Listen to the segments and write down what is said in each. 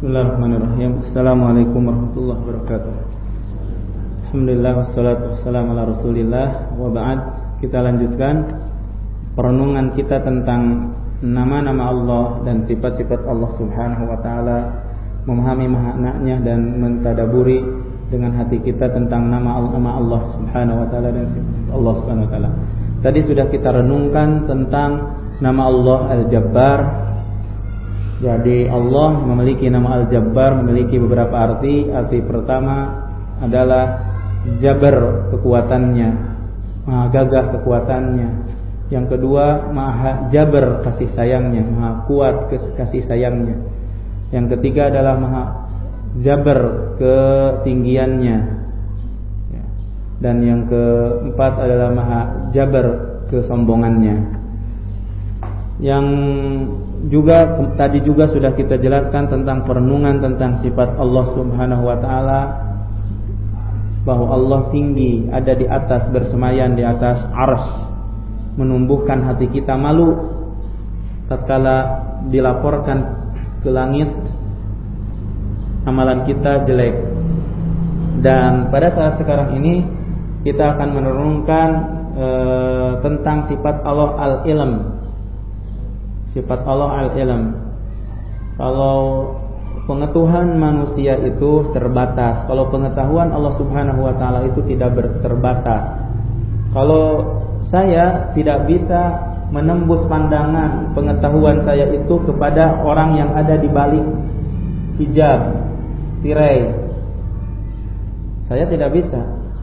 Bismillahirrahmanirrahim. Assalamualaikum warahmatullahi wabarakatuh. Alhamdulillah wassalatu wassalamu ala Rasulillah wa ba'd. Kita lanjutkan perenungan kita tentang nama-nama Allah dan sifat-sifat Allah Subhanahu wa taala, memahami maknanya dan mentadaburi dengan hati kita tentang nama-nama Allah Subhanahu wa taala dan sifat Allah Subhanahu wa taala. Tadi sudah kita renungkan tentang nama Allah Al-Jabbar. Jadi Allah memiliki nama Al-Jabbar memiliki beberapa arti. Arti pertama adalah jabar kekuatannya, maha gagah kekuatannya. Yang kedua, maha jabar kasih sayangnya, maha kuat kasih sayangnya. Yang ketiga adalah maha jabar ketinggiannya. Dan yang keempat adalah maha jabar kesombongannya. Yang juga tadi juga sudah kita jelaskan tentang perenungan tentang sifat Allah Subhanahu wa taala, bahwa Allah tinggi, ada di atas, bersemayam di atas arsy, menumbuhkan hati kita malu tatkala dilaporkan ke langit amalan kita jelek. Dan pada saat sekarang ini kita akan merenungkan tentang sifat Allah Al-Ilm. Sifat Allah Al-Ilm. Kalau pengetahuan manusia itu terbatas, kalau pengetahuan Allah Subhanahu wa taala itu tidak terbatas. Kalau saya tidak bisa menembus pandangan pengetahuan saya itu kepada orang yang ada di balik hijab, tirai, saya tidak bisa.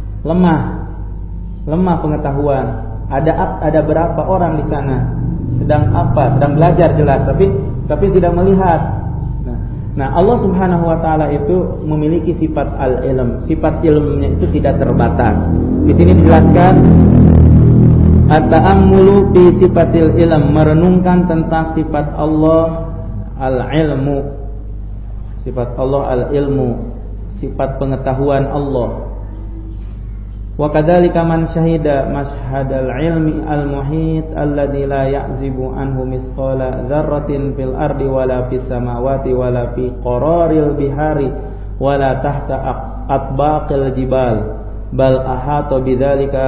Lemah pengetahuan. Ada berapa orang di sana sedang belajar jelas, tapi tidak melihat. Nah, Allah Subhanahu wa taala itu memiliki sifat al-ilm. Sifat ilmunya itu tidak terbatas. Di sini dijelaskan at-ta'ammulu fi sifatil ilm, merenungkan tentang sifat Allah al-ilmu. Sifat Allah al-ilmu, sifat pengetahuan Allah. Wa kadzalika man syahida mashhadal ilmi al-muhit alladzi la ya'zibu anhu mithqala dzarratin fil ardi wala fis samawati wala fi qararil bihari wala tahta atbaqil jibal bal ahata bidzalika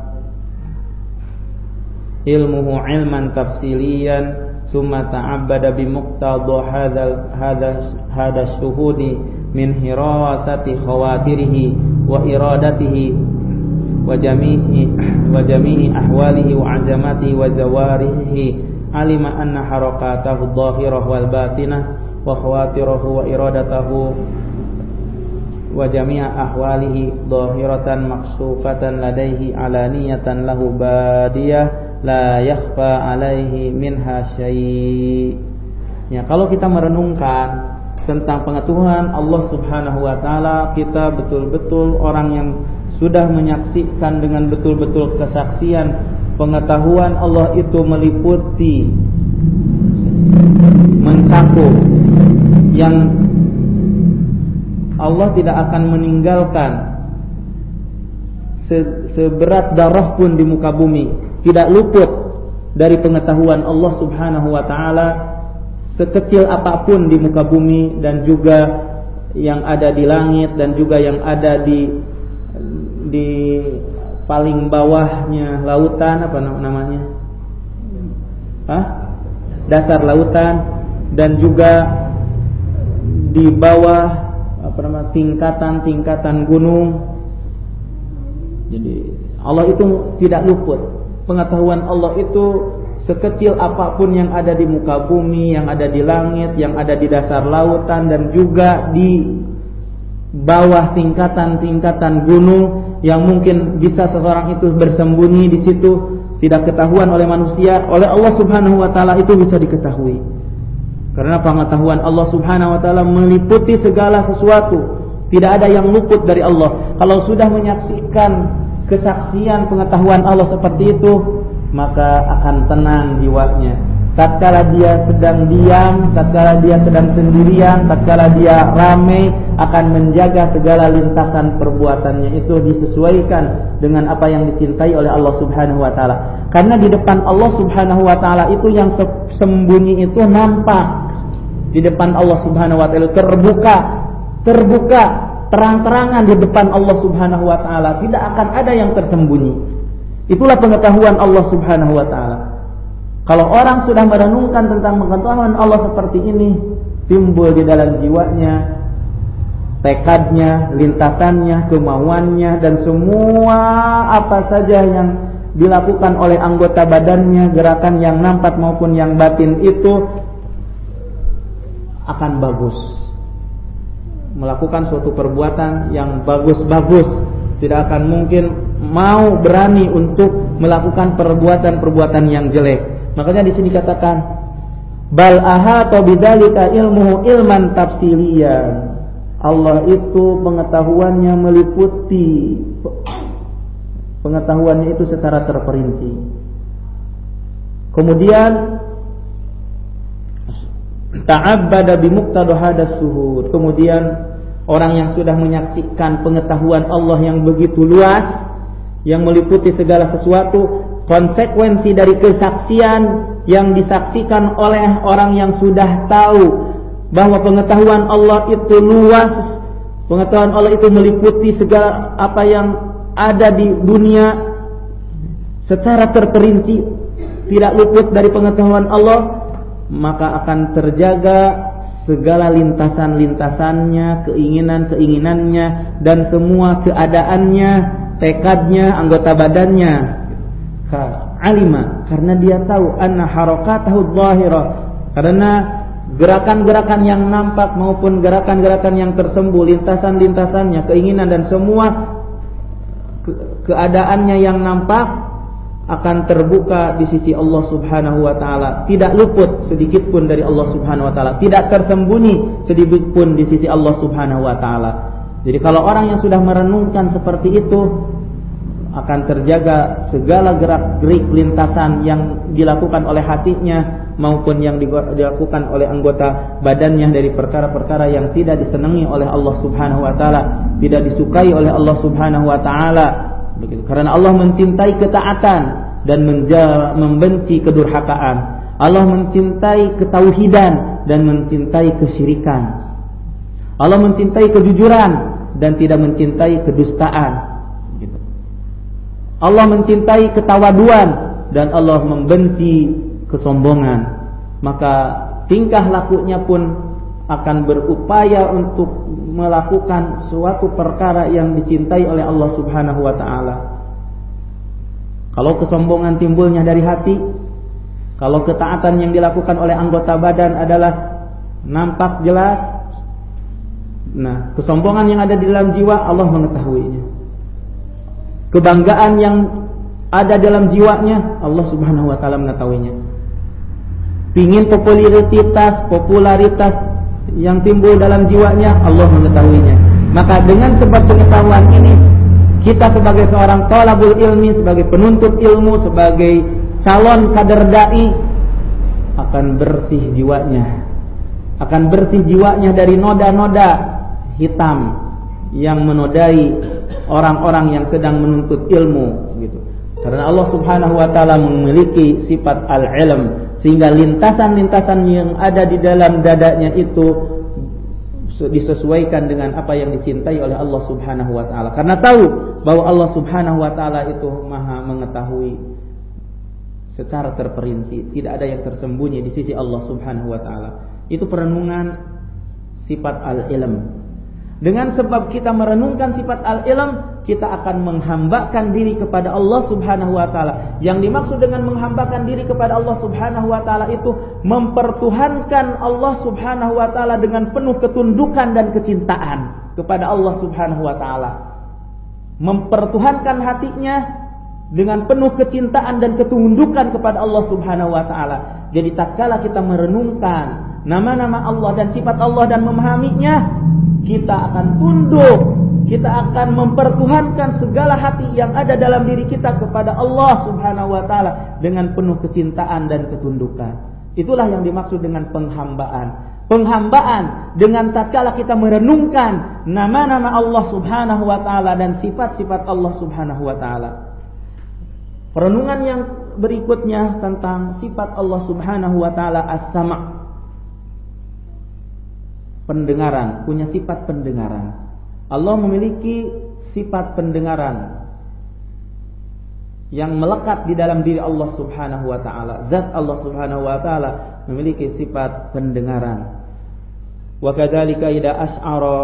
ilmuhu ilman tafsiliyan summa ta'abbada bi muqtada hadha syuhudi min hirasati khawatirihi wa iradatihi wa jami'i ahwalihi wa azamatihi wa zawarihi, alima anna harakatahu dhahirah wal batinah wa khawatirahu wa iradatahu wa jami'a ahwalihi dhahiratan maksufatan ladaihi alaniyatan lahu badiyah la yakhfa alaihi minha syai'. Ya, kalau kita merenungkan tentang pengetahuan Allah Subhanahu wa taala, kita betul-betul orang yang sudah menyaksikan dengan betul-betul kesaksian pengetahuan Allah itu meliputi, mencakup, yang Allah tidak akan meninggalkan seberat darah pun di muka bumi, tidak luput dari pengetahuan Allah Subhanahu wa taala, sekecil apapun di muka bumi dan juga yang ada di langit dan juga yang ada di paling bawahnya lautan, apa namanya? Dasar lautan, dan juga di bawah tingkatan gunung. Jadi Allah itu tidak luput. Pengetahuan Allah itu sekecil apapun yang ada di muka bumi, yang ada di langit, yang ada di dasar lautan, dan juga di bawah tingkatan gunung yang mungkin bisa seseorang itu bersembunyi di situ, tidak ketahuan oleh manusia. Oleh Allah Subhanahu wa taala itu bisa diketahui. Karena pengetahuan Allah Subhanahu wa taala meliputi segala sesuatu. Tidak ada yang luput dari Allah. Kalau sudah menyaksikan kesaksian pengetahuan Allah seperti itu, maka akan tenang jiwanya. Tatkala dia sedang diam, tatkala dia sedang sendirian, tatkala dia ramai, akan menjaga segala lintasan perbuatannya itu disesuaikan dengan apa yang dicintai oleh Allah Subhanahu wa taala. Karena di depan Allah Subhanahu wa taala itu yang sembunyi itu nampak. di depan Allah Subhanahu wa taala, terbuka terang-terangan di depan Allah Subhanahu wa taala, tidak akan ada yang tersembunyi. Itulah pengetahuan Allah Subhanahu wa taala. Kalau orang sudah merenungkan tentang pengetahuan Allah seperti ini, timbul di dalam jiwanya tekadnya, lintasannya, kemauannya, dan semua apa saja yang dilakukan oleh anggota badannya, gerakan yang nampak maupun yang batin itu akan bagus. Melakukan suatu perbuatan yang bagus-bagus, tidak akan mungkin mau berani untuk melakukan perbuatan-perbuatan yang jelek. Makanya di sini katakan bal ahata bidzalika ilmuhu ilman tafsiliyan. Allah itu pengetahuannya meliputi, pengetahuannya itu secara terperinci. Kemudian ta'abbada bimuqtada hadas suhud. Kemudian orang yang sudah menyaksikan pengetahuan Allah yang begitu luas, yang meliputi segala sesuatu, konsekuensi dari kesaksian yang disaksikan oleh orang yang sudah tahu bahwa pengetahuan Allah itu luas, pengetahuan Allah itu meliputi segala apa yang ada di dunia secara terperinci, tidak luput dari pengetahuan Allah, maka akan terjaga segala lintasan-lintasannya, keinginan-keinginannya, dan semua keadaannya, tekadnya, anggota badannya. Alima, karena dia tahu anna harakatahu dhahirah, karena gerakan-gerakan yang nampak maupun gerakan-gerakan yang tersembunyi, lintasan-lintasannya, keinginan dan semua keadaannya yang nampak akan terbuka di sisi Allah Subhanahu wa taala, tidak luput sedikit pun dari Allah Subhanahu wa taala, tidak tersembunyi sedikit pun di sisi Allah Subhanahu wa taala. Jadi kalau orang yang sudah merenungkan seperti itu, akan terjaga segala gerak-gerik lintasan yang dilakukan oleh hatinya maupun yang dilakukan oleh anggota badannya dari perkara-perkara yang tidak disenangi oleh Allah Subhanahu wa taala, tidak disukai oleh Allah Subhanahu wa taala. Begitu. Karena Allah mencintai ketaatan dan membenci kedurhakaan. Allah mencintai ketauhidan dan mencintai kesyirikan. Allah mencintai kejujuran dan tidak mencintai kedustaan. Allah mencintai ketawaduan dan Allah membenci kesombongan. Maka tingkah lakunya pun akan berupaya untuk melakukan suatu perkara yang dicintai oleh Allah Subhanahu wa taala. Kalau kesombongan timbulnya dari hati, kalau ketaatan yang dilakukan oleh anggota badan adalah nampak jelas, nah kesombongan yang ada di dalam jiwa Allah mengetahuinya. Kebanggaan yang ada dalam jiwanya Allah Subhanahu wa taala mengetahuinya. Pingin popularitas yang timbul dalam jiwanya Allah mengetahuinya. Maka dengan sebab pengetahuan ini, kita sebagai seorang thalabul ilmi, sebagai penuntut ilmu, sebagai calon kader dai akan bersih jiwanya. Akan bersih jiwanya dari noda-noda hitam yang menodai orang-orang yang sedang menuntut ilmu gitu. Karena Allah Subhanahu wa taala memiliki sifat al-ilm, sehingga lintasan-lintasan yang ada di dalam dadanya itu disesuaikan dengan apa yang dicintai oleh Allah Subhanahu wa taala. Karena tahu bahwa Allah Subhanahu wa taala itu Maha mengetahui secara terperinci, tidak ada yang tersembunyi di sisi Allah Subhanahu wa taala. Itu perenungan sifat al-ilm. Dengan sebab kita merenungkan sifat al-ilm, kita akan menghambakan diri kepada Allah Subhanahu wa taala. Yang dimaksud dengan menghambakan diri kepada Allah Subhanahu wa taala itu mempertuhankan Allah Subhanahu wa taala dengan penuh ketundukan dan kecintaan kepada Allah Subhanahu wa taala. Mempertuhankan hatinya dengan penuh kecintaan dan ketundukan kepada Allah Subhanahu wa taala. Jadi tatkala kita merenungkan nama-nama Allah dan sifat Allah dan memahaminya, kita akan tunduk, kita akan mempertuhankan segala hati yang ada dalam diri kita kepada Allah Subhanahu wa taala dengan penuh kecintaan dan ketundukan. Itulah yang dimaksud dengan penghambaan. Penghambaan dengan tatkala kita merenungkan nama-nama Allah Subhanahu wa taala dan sifat-sifat Allah Subhanahu wa taala. Perenungan yang berikutnya tentang sifat Allah Subhanahu wa taala as-sama'. pendengaran, punya sifat pendengaran. Allah memiliki sifat pendengaran yang melekat di dalam diri Allah Subhanahu wa taala. Zat Allah Subhanahu wa taala memiliki sifat pendengaran. Wa kadzalika idza asy'ara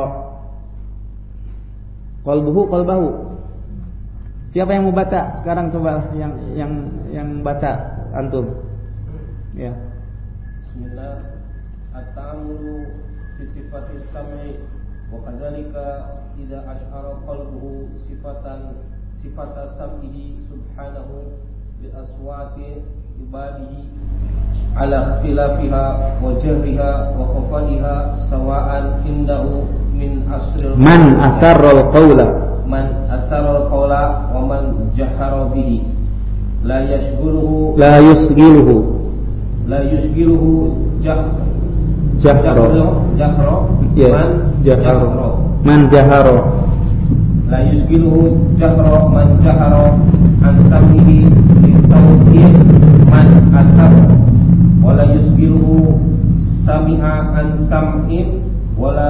qalbahu. Siapa yang mau baca? Sekarang coba yang baca antum. Ya. Bismillah. At-ta'amulu fi sifatis sam'i wa kadzalika idza asy'ara qalbuhu sifata sam'ihi subhanahu bi aswati ibadihi ala ikhtilafiha wa jahriha wa khafaiha sawa'an indahu min asril man asarral qawla wa man jahara bihi la yusghiluhu man jahara la yusghiluhu man jahara an sam'ihi bi sawti man asara wa la yusghiluhu sami'a an sam'in wa la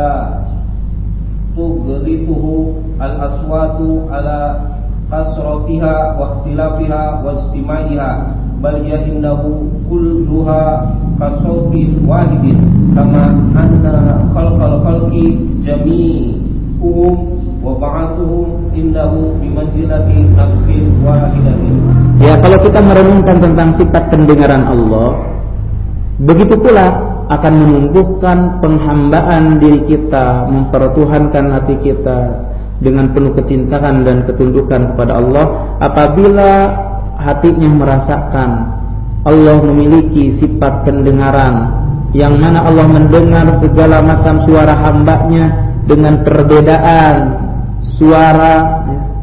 tughlituhu al aswatu ala kasratiha wa ikhtilafiha wa istima'iha bal hiya innahu kulluha kasawtin wahidin kama anna khalqal khalqi jami'uhum wa ba'athuhum indahu bimanzilati nafsin wahidatin. Ya, kalau kita merenungkan tentang sifat pendengaran Allah, begitu pula akan menumbuhkan penghambaan diri kita, mempertuhankan hati kita dengan penuh kecintaan dan ketundukan kepada Allah apabila hatinya merasakan Allah memiliki sifat pendengaran, yang mana Allah mendengar segala macam suara hambanya dengan perbedaan suara,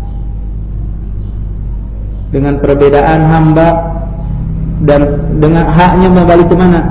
dengan perbedaan hamba, dan dengan haknya membalik ke mana?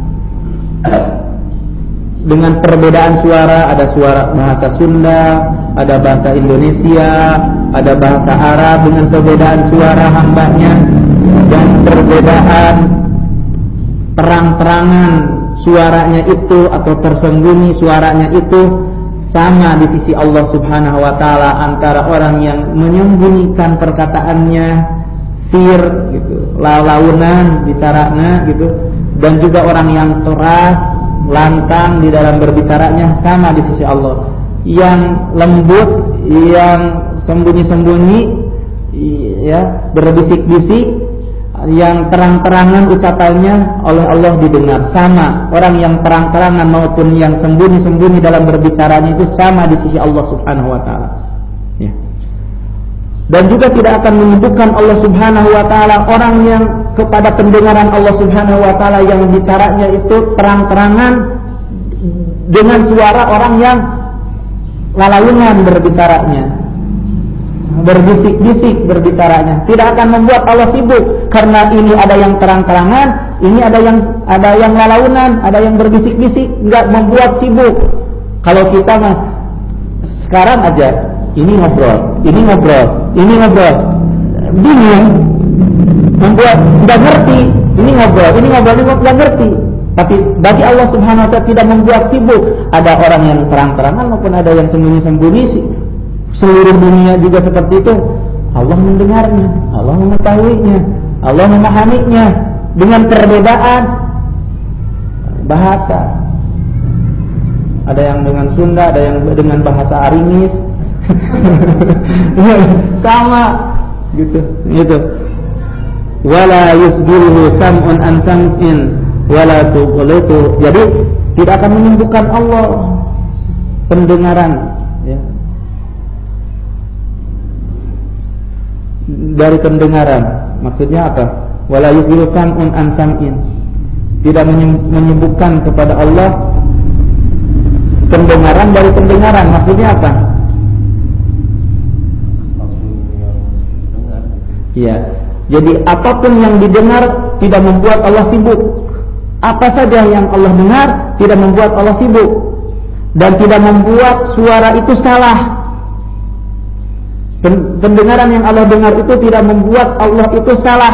Dengan perbedaan suara, ada suara bahasa Sunda, ada bahasa Indonesia, ada bahasa Arab, dengan perbedaan suara hambanya dan perbedaan terang-terangan suaranya itu atau tersembunyi suaranya itu sama di sisi Allah Subhanahu wa taala, antara orang yang menyembunyikan perkataannya, sir gitu, launan bicaranya gitu, dan juga orang yang keras, lantang di dalam berbicaranya, sama di sisi Allah. Yang lembut, yang sembunyi-sembunyi, ya, berbisik-bisik, yang terang-terangan ucapannya oleh Allah didengar, sama. Orang yang terang-terangan maupun yang sembunyi-sembunyi dalam berbicaranya itu sama di sisi Allah Subhanahu wa taala. Ya. Dan juga tidak akan menyebutkan Allah Subhanahu wa taala orang yang kepada pendengaran Allah Subhanahu wa taala yang bicaranya itu terang-terangan dengan suara orang yang lalaunan berbicaranya, berbisik-bisik berbicaranya. Tidak akan membuat Allah sibuk, karena ini ada yang terang-terangan, ini ada yang lalaunan, ada yang berbisik-bisik, enggak membuat sibuk. Kalau kita mah sekarang aja ini ngobrol, bingung, membuat enggak ngerti, ini ngobrol, enggak ngerti. Tapi bagi Allah Subhanahu wa taala tidak membuat sibuk. Ada orang yang terang-terangan maupun ada yang sembunyi-sembunyi. Seluruh dunia juga seperti itu. Allah mendengarnya, Allah mengetahuinya, Allah memahaminya dengan perbedaan bahasa. Ada yang dengan Sunda, ada yang dengan bahasa Arimis. Sama gitu. Wala yusgiluhu sam'un an sam'in wala tughlitu. Jadi tidak akan menyembuhkan Allah pendengaran, ya, dari pendengaran. Maksudnya apa? Wala yusgilu sam'un an sam'in. Tidak menyembuhkan kepada Allah pendengaran dari pendengaran. Maksudnya apa? Ya. Jadi apapun yang didengar tidak membuat Allah sibuk. Apa saja yang Allah dengar tidak membuat Allah sibuk, dan tidak membuat suara itu salah. Pendengaran yang Allah dengar itu tidak membuat Allah itu salah.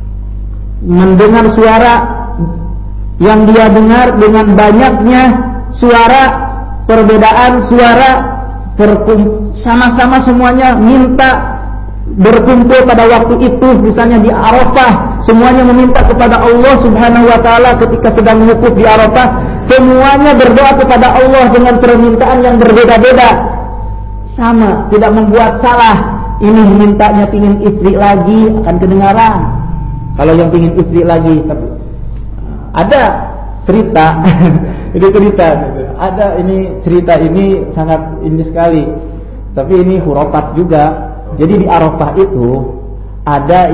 Mendengar suara yang dia dengar dengan banyaknya suara perbedaan suara sama-sama semuanya minta berkumpul pada waktu itu, misalnya di Arafah, semuanya meminta kepada Allah Subhanahu wa taala ketika sedang wukuf di Arafah, semuanya berdoa kepada Allah dengan permintaan yang berbeda-beda. Sama, tidak membuat salah. Ini mintanya pingin istri lagi, akan kedengaran. Kalau yang pingin istri lagi, tapi ada cerita, ini cerita ini sangat ini sekali. Tapi ini hurafat juga. Jadi di Arafah itu ada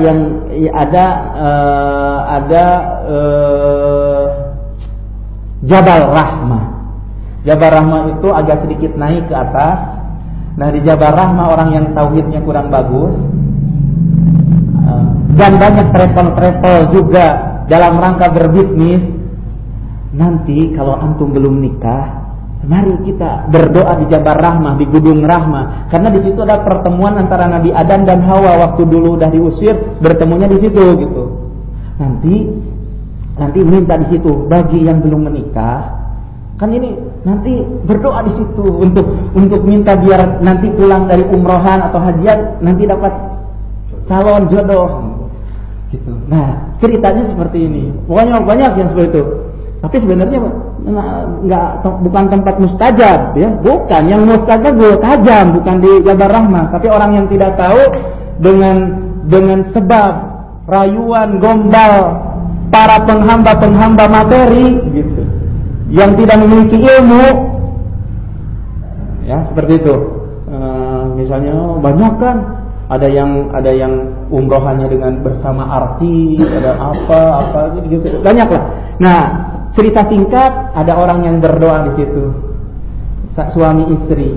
Jabal Rahmah. Jabal Rahmah itu agak sedikit naik ke atas. Nah, di Jabal Rahmah orang yang tauhidnya kurang bagus dan banyak travel juga dalam rangka berbisnis. Nanti kalau antum belum nikah, mari kita berdoa di Jabal Rahmah, di Gunung Rahmah, karena di situ ada pertemuan antara Nabi Adam dan Hawa waktu dulu udah diusir, bertemunya di situ gitu. Nanti minta di situ bagi yang belum menikah. Kan ini nanti berdoa di situ untuk minta biar nanti pulang dari umrohan atau hajian nanti dapat calon jodoh gitu. Nah, ceritanya seperti ini. Pokoknya banyak yang seperti itu. Tapi sebenarnya bukan tempat mustajab ya, bukan. Yang mustajab gue tajam, bukan di Jabal Rahmah. Tapi orang yang tidak tahu dengan sebab rayuan gombal para penghamba materi gitu, yang tidak memiliki ilmu, ya seperti itu. Misalnya banyak kan, ada yang umrohannya dengan bersama artis, ada apa gitu, banyak lah. Nah, cerita singkat, ada orang yang berdoa di situ, suami istri.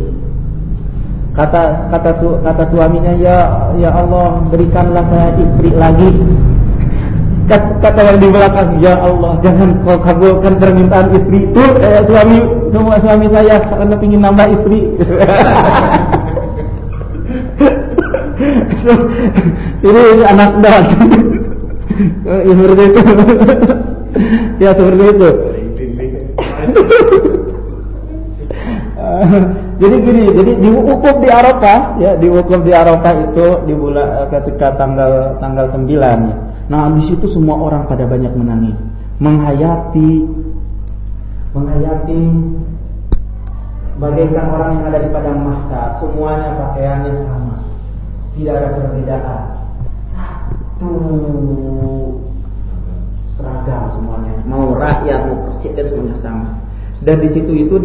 Kata suaminya, ya Allah, berikanlah saya istri lagi. Kata yang di belakang, ya Allah, jangan kau kabulkan permintaan istri itu, suami saya karena ingin nambah istri. Ini anak dan ya seperti itu. Ya seperti itu. Jadi gini, diwukuf di Arafah, ya diwukuf di Arafah itu di bulan ketika tanggal 9 ya. Nah, di situ semua orang pada banyak menangis, menghayati bagaikan orang yang ada di padang mahsyar, semuanya pakaiannya sama, tidak ada perbedaan, satu seragam semuanya, mau rakyat mau presiden semuanya sama. Dan di situ itu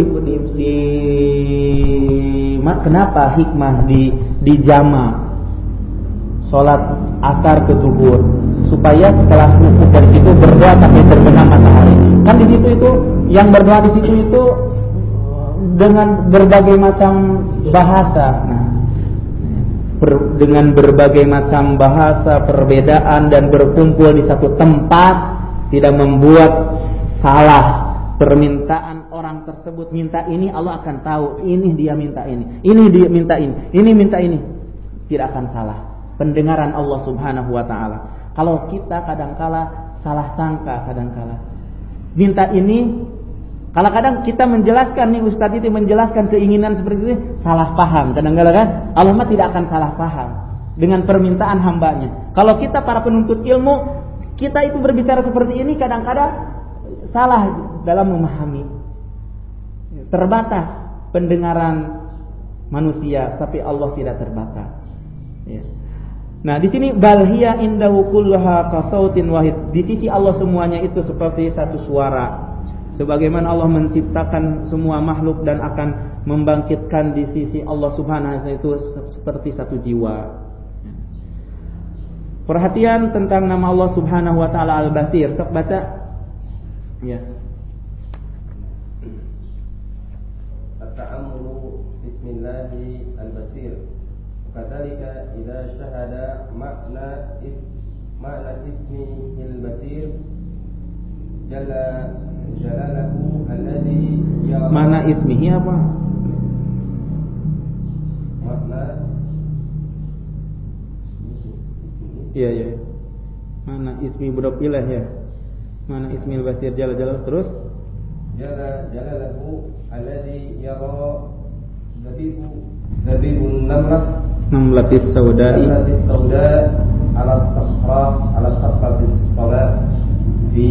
kenapa hikmah di jama sholat asar ke zuhur, supaya setelah wukuf dari situ berdoa sampai terbenam matahari. Kan di situ itu yang berdoa di situ itu dengan berbagai macam bahasa. Nah, dengan berbagai macam bahasa, perbedaan, dan berkumpul di satu tempat tidak membuat salah. Permintaan orang tersebut minta ini, Allah akan tahu ini dia minta ini dia minta ini minta ini, tidak akan salah. Pendengaran Allah Subhanahu wa taala. Kalau kita kadangkala salah sangka, kadangkala minta ini, kadang-kadang kita menjelaskan nih, Ustadz itu menjelaskan keinginan seperti ini, salah paham kadangkala kan. Allah mah tidak akan salah paham dengan permintaan hambanya. Kalau kita para penuntut ilmu, kita itu berbicara seperti ini kadang-kadang salah dalam memahami. Terbatas pendengaran manusia, tapi Allah tidak terbatas. Ya. Nah, di sini balhiya indahu kulluha kasautin wahid. Di sisi Allah semuanya itu seperti satu suara. Sebagaimana Allah menciptakan semua makhluk dan akan membangkitkan di sisi Allah Subhanahu wa taala itu seperti satu jiwa. Perhatian tentang nama Allah Subhanahu wa taala Al-Basir. Sok baca. Ya. At-ta'ammulu bismillahi al-basir. Kadzalika idza syahada makna ismi al-basir jalla jalaluhu alladhi ya mana ismihi apa? Makna Iya. Mana ismi budak ilah ya. Mana ismil basir jalla terus jalalahu alladhi yara dabibun namlatis sauda'i ala safratis salat fi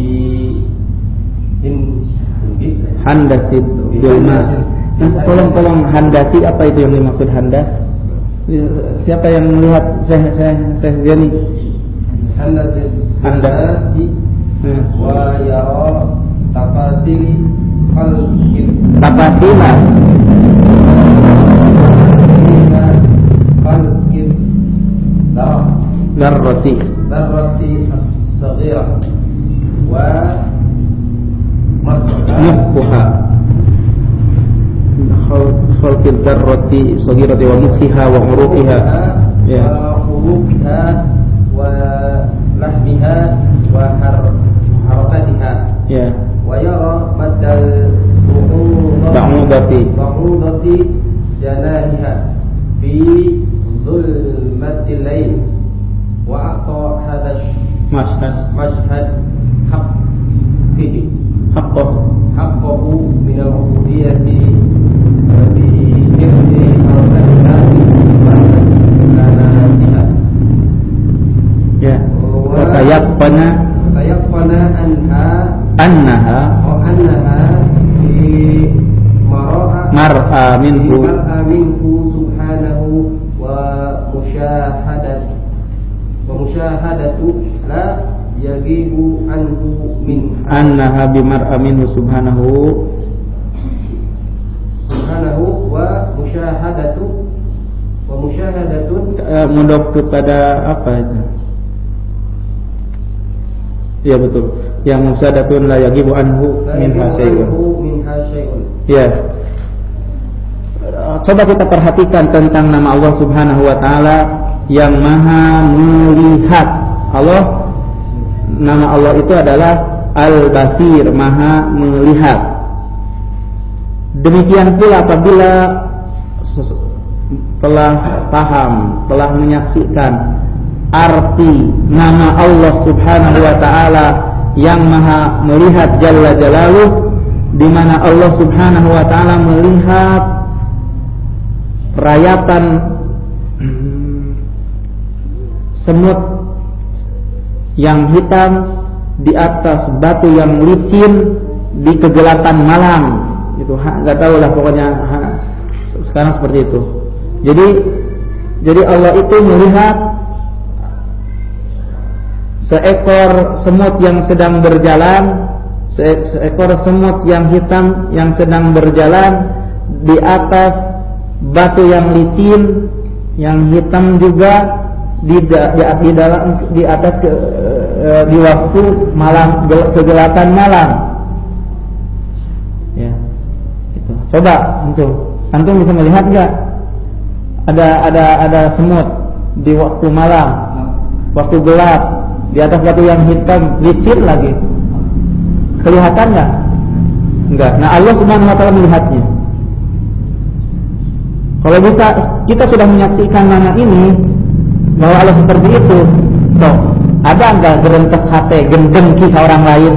handasid bilma. Tolong handasi, apa itu yang dimaksud handas? Siapa yang melihat Syekh Zeni? Handasi wa yara tafasili tafasila darrati as-saghirah wa mukhuha khalqid darrati saghirati wa mukhiha wa uruqiha wa lahmiha wa harakatiha wa yara maddal ba'udati janahiha fi dhulmatil lail wa aqta hadha mashhad haqqahu min al-ubudiyyati bi hifzi harakatiha wa tayaqqana annaha mar'a minhu subhanahu wa musyahadatu la yagibu anhu min annaha bimar'a minhu subhanahu wa musyahadatun mudhof kepada apa itu? Ya betul. Yang musyahadatun la yagibu anhu minha syai'un. Ya. Coba kita perhatikan tentang nama Allah Subhanahu wa taala yang Maha melihat. Nama Allah itu adalah Al-Basir, Maha melihat. Demikian pula apabila telah paham, telah menyaksikan arti nama Allah Subhanahu wa taala yang Maha melihat Jalla Jalaluh, di mana Allah Subhanahu wa taala melihat rayatan semut yang hitam di atas batu yang licin di kegelapan malam. Itu enggak tahu lah pokoknya sekarang seperti itu. Jadi Allah itu melihat seekor semut yang sedang berjalan, seekor semut yang hitam yang sedang berjalan di atas batu yang licin, yang hitam juga di atas di waktu malam, kegelapan malam. Ya, itu. Coba antum bisa melihat enggak? Ada semut di waktu malam, waktu gelap, di atas batu yang hitam, licin lagi. Kelihatan enggak? Enggak. Nah, Allah Subhanahu wa taala melihatnya. Kalau bisa kita sudah menyaksikan nama ini, bahwa Allah seperti itu, so ada enggak gerentes hati, dengki ke orang lain?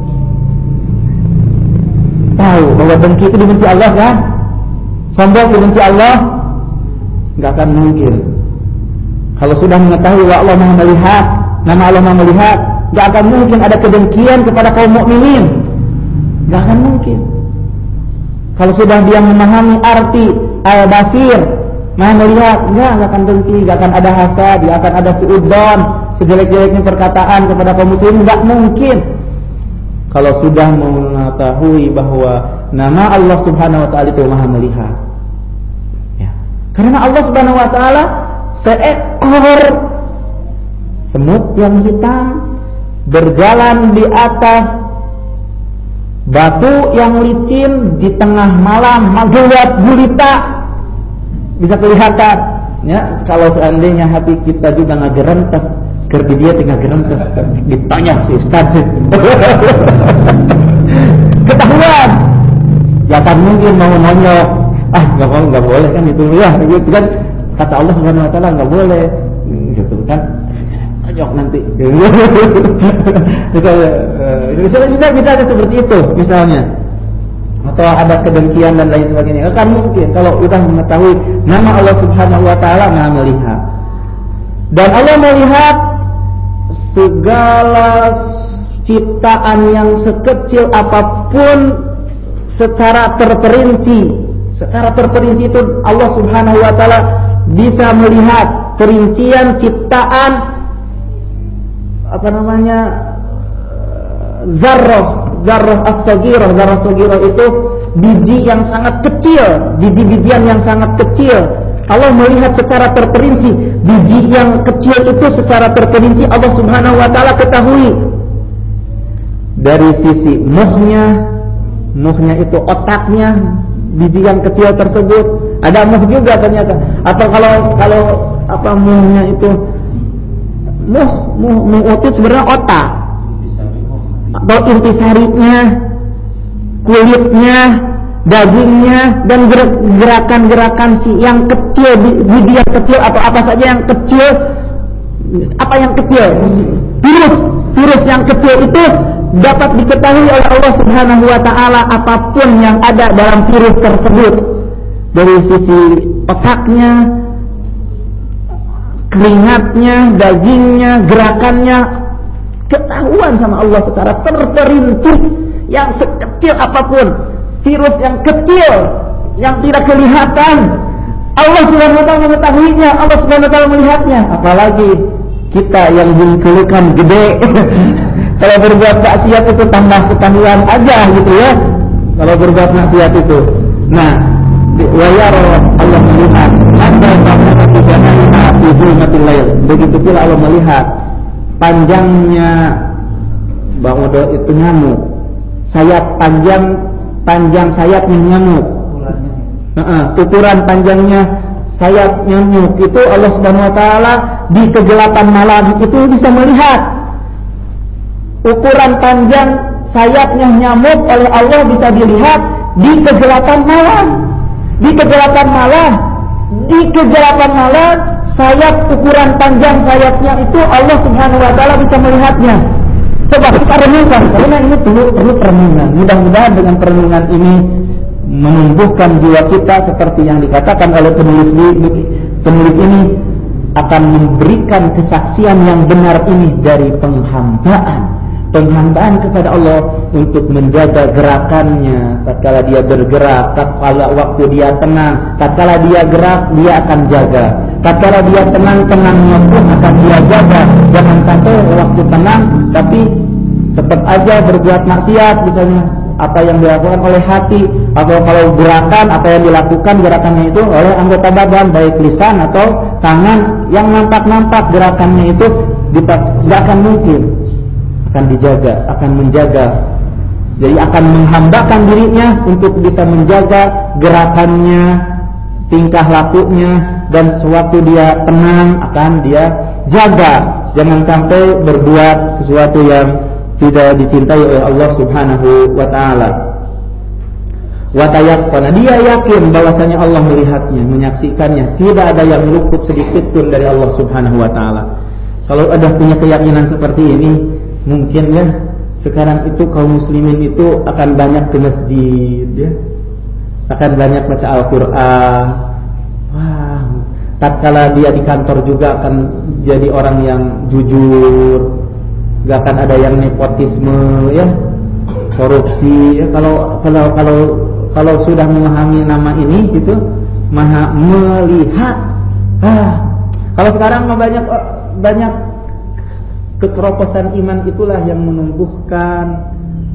Tahu bahwa dengki itu dibenci Allah kan? Sombong dibenci Allah? Enggak akan mungkin. Kalau sudah mengetahui bahwa Allah Maha melihat, nama Allah Maha melihat, enggak akan mungkin ada kedengkian kepada kaum mukminin. Enggak akan mungkin. Kalau sudah dia memahami arti Al-Basir, Maha melihat, enggak akan dengki, enggak akan ada hasad, enggak akan ada suudzon, sejelek-jeleknya perkataan kepada kaum muslimin, enggak mungkin. Kalau sudah mengetahui bahwa nama Allah Subhanahu wa taala itu Maha melihat. Ya. Karena Allah Subhanahu wa taala seekor semut yang hitam berjalan di atas batu yang licin di tengah malam, gelap gulita, bisa kelihatan. Ya, kalau seandainya hati kita juga ngagerentas, kerja dia tinggal gerentas, ditanya si Ustaz, ketahuan. Ya kan mungkin mau nonyok, nggak boleh kan itu ya, gitu kan kata Allah Subhanahu wa taala nggak boleh, gitu kan. Nonyok nanti. Bisa seperti itu misalnya. atau ada kedengkian dan lain sebagainya. Kan mungkin kalau sudah mengetahui nama Allah Subhanahu wa taala Maha melihat. Dan Allah melihat segala ciptaan yang sekecil apapun secara terperinci. Secara terperinci itu Allah Subhanahu wa taala bisa melihat perincian ciptaan zarrah as-saghirah. Zarrah as-saghirah itu biji yang sangat kecil, biji-bijian yang sangat kecil. Allah melihat secara terperinci biji yang kecil itu secara terperinci Allah Subhanahu wa taala ketahui. Dari sisi muhnya itu otaknya, biji yang kecil tersebut ada muh juga ternyata. Atau kalau muhnya itu muh itu sebenarnya otak. Atau intisarinya, kulitnya, dagingnya, dan gerakan-gerakan yang kecil, biji yang kecil atau apa saja yang kecil. Apa yang kecil? Virus yang kecil itu dapat diketahui oleh Allah Subhanahu wa taala apapun yang ada dalam virus tersebut. Dari sisi otaknya, keringatnya, dagingnya, gerakannya ketahuan sama Allah secara terperinci yang sekecil apapun. Virus yang kecil yang tidak kelihatan Allah Subhanahu wa taala mengetahuinya, Allah Subhanahu wa taala melihatnya. Apalagi kita yang bungkulukan gede. Kalau berbuat maksiat itu tambah ketahuan aja gitu ya. Kalau berbuat maksiat itu. Nah, wayara Allah melihat maka bahwa tidaknya fi zulmatil lail. Begitu pula Allah melihat panjangnya baudo itu nyamuk. Sayap panjang sayapnya nyamuk. Ukuran panjangnya sayap nyamuk itu Allah Subhanahu wa taala di kegelapan malam itu bisa melihat. Ukuran panjang sayapnya nyamuk oleh Allah bisa dilihat di kegelapan malam. Di kegelapan malam sayap ukuran panjang sayapnya itu Allah Subhanahu wa taala bisa melihatnya. Coba kita renungkan, karena ini perlu perenungan. Mudah-mudahan dengan perenungan ini menumbuhkan jiwa kita seperti yang dikatakan oleh penulis ini akan memberikan kesaksian yang benar ini dari penghambaan kepada Allah untuk menjaga gerakannya. Tatkala dia bergerak, tatkala waktu dia tenang, tatkala dia gerak dia akan jaga. Tatkala dia tenangnya pun akan dia jaga. Jangan sampai waktu tenang tapi tetap aja berbuat maksiat, misalnya apa yang dilakukan oleh hati, atau kalau gerakan apa yang dilakukan gerakannya itu oleh anggota badan baik lisan atau tangan yang nampak gerakannya itu tidak akan mungkin. Akan dijaga, akan menjaga. Jadi akan menghambakan dirinya untuk bisa menjaga gerakannya, tingkah lakunya, dan sewaktu dia tenang akan dia jaga. Jangan sampai berbuat sesuatu yang tidak dicintai oleh Allah Subhanahu wa taala. Wa tayaqqana, dia yakin bahwasanya Allah melihatnya, menyaksikannya, tidak ada yang luput sedikit pun dari Allah Subhanahu wa taala. Kalau ada punya keyakinan seperti ini, mungkin ya sekarang itu kaum muslimin itu akan banyak ke masjid ya. Akan banyak baca Al-Qur'an. Wah, tatkala dia di kantor juga akan jadi orang yang jujur. Gak akan ada yang nepotisme ya, korupsi ya. Kalau sudah memahami nama ini gitu, Maha melihat. Kalau sekarang banyak kekeroposan iman itulah yang menumbuhkan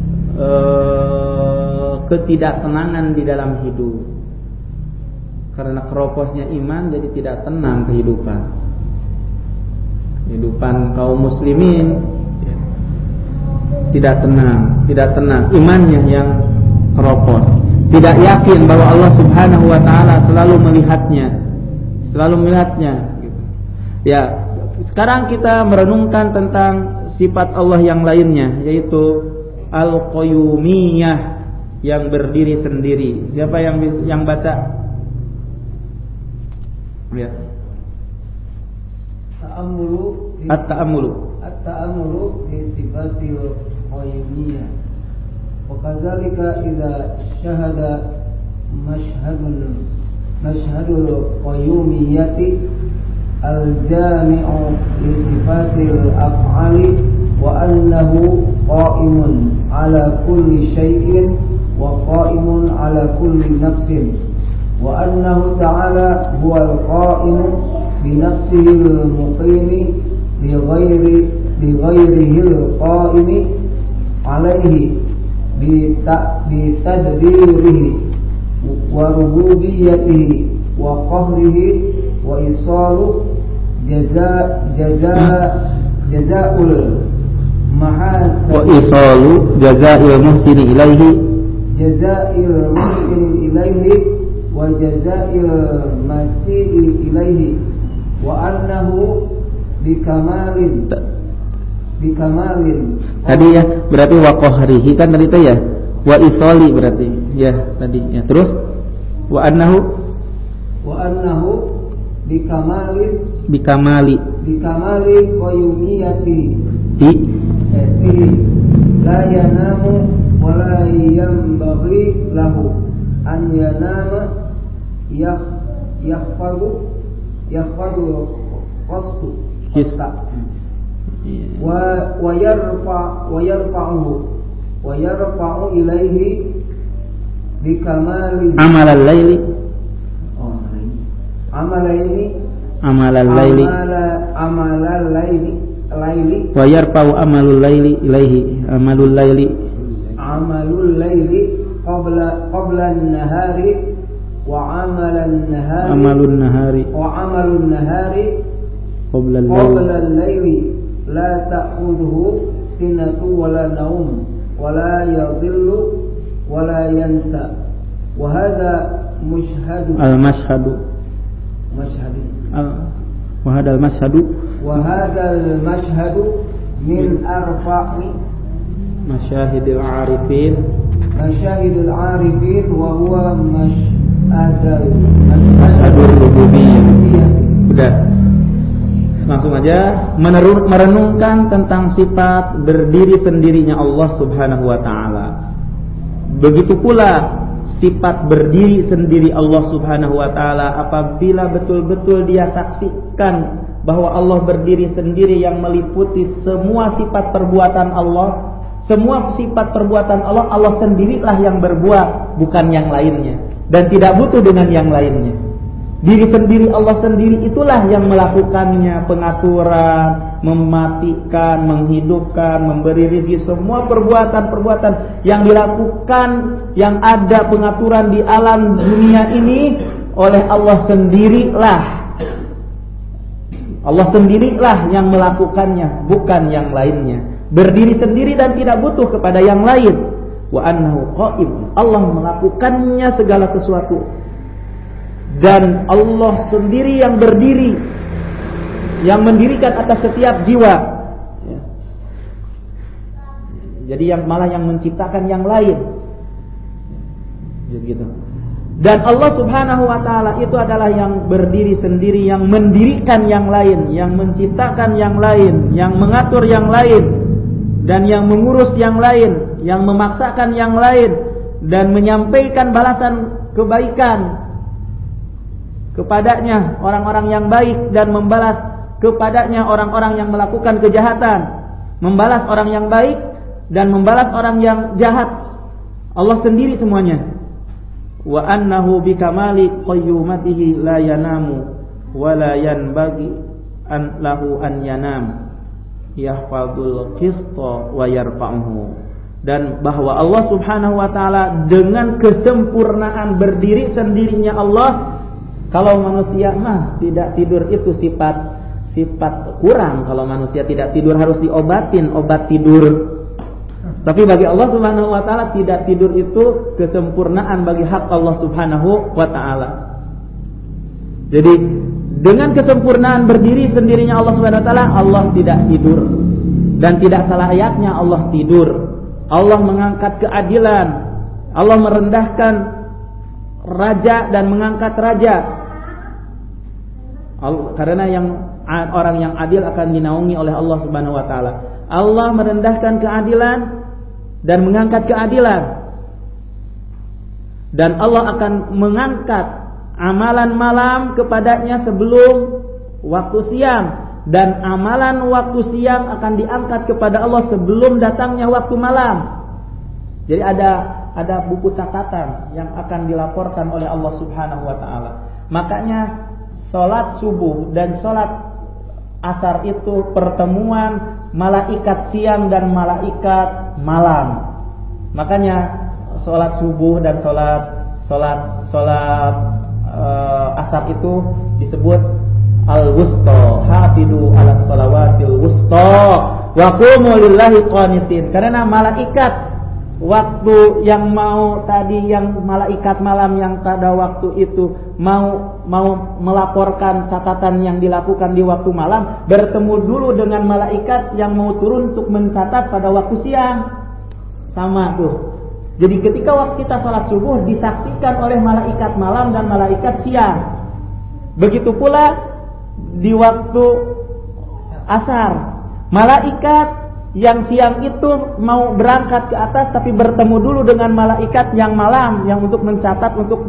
ketidaktenangan di dalam hidup. Karena keroposnya iman jadi tidak tenang kehidupan kaum muslimin. Tidak tenang imannya yang keropos, tidak yakin bahwa Allah Subhanahu wa taala selalu melihatnya gitu. Ya, sekarang kita merenungkan tentang sifat Allah yang lainnya, yaitu Al-Qayyumiyah, yang berdiri sendiri. Siapa yang baca? Ya. At-ta'ammulu fi sifatil qayyumiyah. وكذلك إذا شهد مشهد القيومية الجامع لصفات الأفعال وأنه قائم على كل شيء وقائم على كل نفس وأنه تعالى هو القائم بنفسه المقيم لغيره القائم عليه بتدبيره وربوبيته وقهره وإيصال جزاء المحاسن وإيصال جزاء المحسن إليه وجزاء المسيء إليه وأنه بكمال tadi ya, berarti wa qahrihi kan tadi itu ya, wa isali berarti ya tadi ya. Terus wa annahu bikamali qayyumiyati di la yanamu wa la yanbaghi lahu an yanama yahfadu qasdu hissa wa yarfa'u ilaihi bikamali amalal laili wa yarfa'u amalul laili ilaihi amalul laili qabla an-nahari wa amalun nahari qabla al-laili la ta'khudhuhu sinatu wala naum wala yadhillu wala yansa wa hadha al-mashhadu min arfa'i masyahidil arifin wa huwa mashhadul rububiyyah. Udah, langsung aja merenungkan tentang sifat berdiri sendirinya Allah Subhanahu wa taala. Begitu pula sifat berdiri sendiri Allah Subhanahu wa taala apabila betul-betul dia saksikan bahwa Allah berdiri sendiri yang meliputi semua sifat perbuatan Allah. Semua sifat perbuatan Allah, Allah sendirilah yang berbuat, bukan yang lainnya, dan tidak butuh dengan yang lainnya. Diri sendiri Allah sendiri itulah yang melakukannya, pengaturan, mematikan, menghidupkan, memberi rezeki, semua perbuatan-perbuatan yang dilakukan, yang ada pengaturan di alam dunia ini oleh Allah sendirilah. Allah sendirilah yang melakukannya, bukan yang lainnya. Berdiri sendiri dan tidak butuh kepada yang lain. Wa annahu qaim, Allah melakukannya segala sesuatu. Dan Allah sendiri yang berdiri, yang mendirikan atas setiap jiwa. Jadi yang malah yang menciptakan yang lain. Jadi gitu. Dan Allah Subhanahu wa taala itu adalah yang berdiri sendiri, yang mendirikan yang lain, yang menciptakan yang lain, yang mengatur yang lain, dan yang mengurus yang lain, yang memaksakan yang lain, dan menyampaikan balasan kebaikan kepadanya orang-orang yang baik, dan membalas kepadanya orang-orang yang melakukan kejahatan. Membalas orang yang baik dan membalas orang yang jahat. Allah sendiri semuanya. Wa annahu bikamali qayyumatihi la yanamu wa la yanbaghi an lahu an yanam yahfadul qista wa yarfa'uhu. Dan bahwa Allah Subhanahu wa taala dengan kesempurnaan berdiri sendirinya Allah. Kalau manusia mah tidak tidur itu sifat kurang. Kalau manusia tidak tidur harus diobatin obat tidur. Tapi bagi Allah Subhanahu wa taala tidak tidur itu kesempurnaan bagi hak Allah Subhanahu wa taala. Jadi dengan kesempurnaan berdiri sendirinya Allah Subhanahu wa taala, Allah tidak tidur dan tidak selayaknya Allah tidur. Allah mengangkat keadilan, Allah merendahkan raja dan mengangkat raja. Karena orang yang adil akan dinaungi oleh Allah Subhanahu wa taala. Allah merendahkan keadilan dan mengangkat keadilan. Dan Allah akan mengangkat amalan malam kepadanya sebelum waktu siang, dan amalan waktu siang akan diangkat kepada Allah sebelum datangnya waktu malam. Jadi ada buku catatan yang akan dilaporkan oleh Allah Subhanahu wa taala. Makanya salat subuh dan salat asar itu pertemuan malaikat siang dan malaikat malam. Makanya salat subuh dan salat asar itu disebut al-wusta, hafidu ala salawatil wusta wa qumu lillahi qanitin. Karena malaikat waktu yang mau tadi, yang malaikat malam yang pada waktu itu mau melaporkan catatan yang dilakukan di waktu malam, bertemu dulu dengan malaikat yang mau turun untuk mencatat pada waktu siang. Sama tuh. Jadi ketika waktu kita sholat subuh disaksikan oleh malaikat malam dan malaikat siang. Begitu pula di waktu asar, malaikat yang siang itu mau berangkat ke atas tapi bertemu dulu dengan malaikat yang malam yang untuk mencatat untuk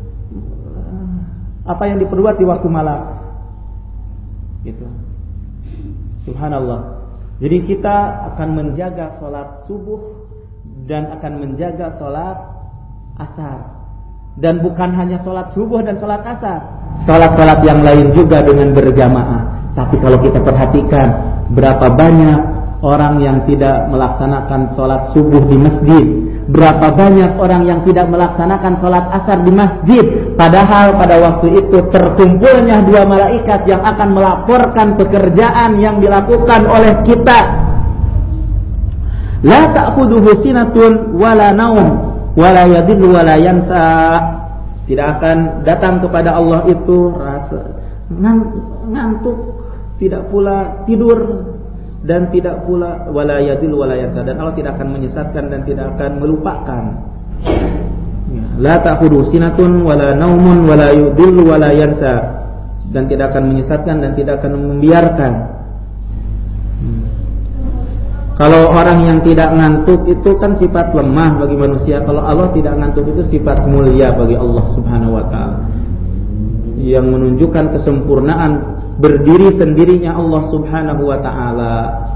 apa yang diperbuat di waktu malam. Gitu. Subhanallah. Jadi kita akan menjaga sholat subuh dan akan menjaga sholat asar. Dan bukan hanya sholat subuh dan sholat asar, sholat-sholat yang lain juga dengan berjamaah. Tapi kalau kita perhatikan berapa banyak orang yang tidak melaksanakan sholat subuh di masjid, berapa banyak orang yang tidak melaksanakan sholat asar di masjid, padahal pada waktu itu terkumpulnya dua malaikat yang akan melaporkan pekerjaan yang dilakukan oleh kita. La ta'khudhuhu sinatun wala naum wala yadhillu wala yansa. Tidak akan datang kepada Allah itu rasa ngantuk, tidak pula tidur, dan tidak pula wala yadhillu wala yansa, dan Allah tidak akan menyesatkan dan tidak akan melupakan. La ta'khudhuhu sinatun wala naumun wala yudhillu wala yansa, dan tidak akan menyesatkan dan tidak akan membiarkan. Kalau orang yang tidak ngantuk itu kan sifat lemah bagi manusia. Kalau Allah tidak ngantuk itu sifat mulia bagi Allah Subhanahu wa taala, yang menunjukkan kesempurnaan berdiri sendirinya Allah Subhanahu wa taala.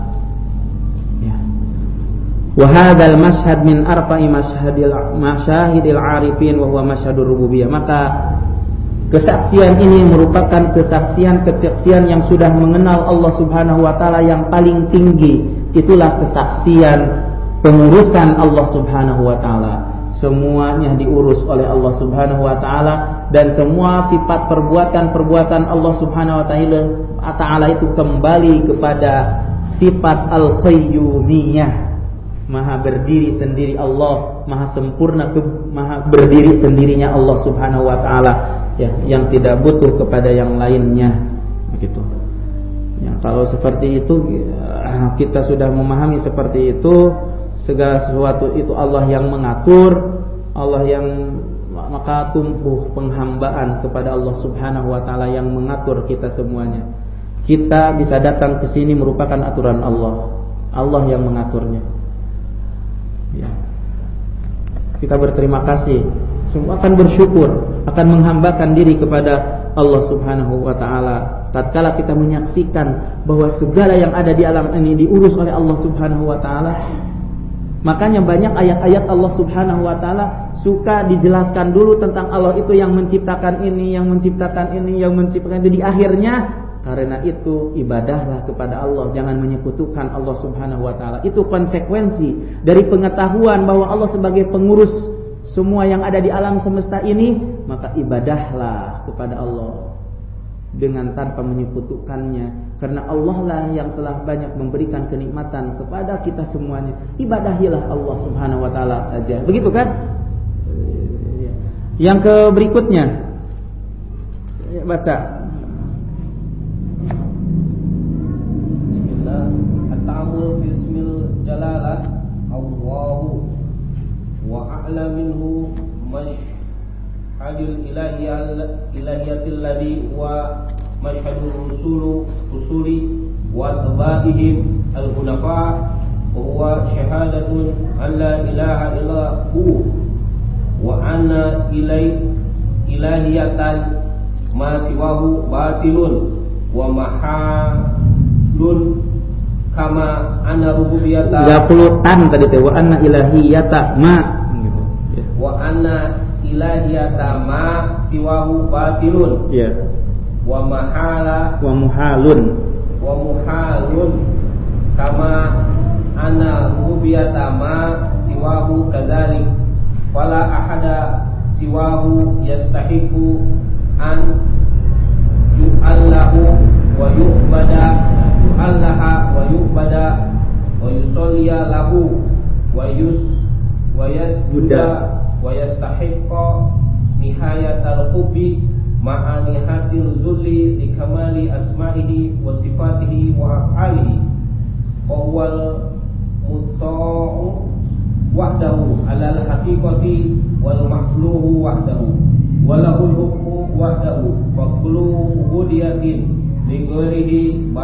Ya. Wa hadzal mashhad min arfa'i masyahidil arifin wa huwa masyhadur rububiyah. Maka kesaksian ini merupakan kesaksian yang sudah mengenal Allah Subhanahu wa taala yang paling tinggi. Itulah kesaksian pengurusan Allah Subhanahu wa taala. Semuanya diurus oleh Allah Subhanahu wa taala, dan semua sifat perbuatan Allah Subhanahu wa taala itu kembali kepada sifat al-qayyumiyah. Maha berdiri sendiri Allah, maha sempurna, maha berdiri sendirinya Allah Subhanahu wa taala, ya, yang tidak butuh kepada yang lainnya, begitu. Ya, kalau seperti itu kita sudah memahami seperti itu, segala sesuatu itu Allah yang mengatur, Allah yang, maka tumbuh penghambaan kepada Allah Subhanahu wa taala yang mengatur kita semuanya. Kita bisa datang ke sini merupakan aturan Allah, Allah yang mengaturnya. Ya. Kita berterima kasih, semua akan bersyukur, akan menghambakan diri kepada Allah Subhanahu wa taala tatkala kita menyaksikan bahwa segala yang ada di alam ini diurus oleh Allah Subhanahu wa taala. Makanya banyak ayat-ayat Allah Subhanahu wa taala suka dijelaskan dulu tentang Allah itu yang menciptakan ini, yang menciptakan ini, yang menciptakan itu. Di akhirnya, karena itu ibadahlah kepada Allah, jangan menyekutukan Allah Subhanahu wa taala. Itu konsekuensi dari pengetahuan bahwa Allah sebagai pengurus semua yang ada di alam semesta ini, maka ibadahlah kepada Allah dengan tanpa menyekutukannya, karena Allah lah yang telah banyak memberikan kenikmatan kepada kita semuanya. Ibadahilah Allah Subhanahu wa taala saja. Begitu kan? Yang ke berikutnya, baca. Bismillah. At-ta'amul bismil jalalah Allahu wa a'la minhu mashhadul ilahiyatil ladhi wa mashhadul rusuli wa tabaihim al-hunafa huwa syahadatun an la ilaha illa hu wa anna ilahiyatan ma siwahu batilun wa mahalun kama anna rububiyata. Enggak perlu an tadi teh, wa anna ilahiyata ma gitu. Ya. Wa anna ilahiyata ma siwahu batilun. Ya. Wa muhalun kama anna rububiyata ma siwahu kadzalik wala ahada siwahu yastahiqu an yu'allahu wa yu'bada wa yusalliya lahu wa yasjuda wa yastahiqqa nihayatal hubbi ma'anihatil zulli likamali asma'ihi wa sifatihi wa af'alihi wa huwal mutta'u wahdahu alal haqiqati wal makhluhu wahdahu walahul hukmu wahdahu wa kullu ubudiyatin li ghairihi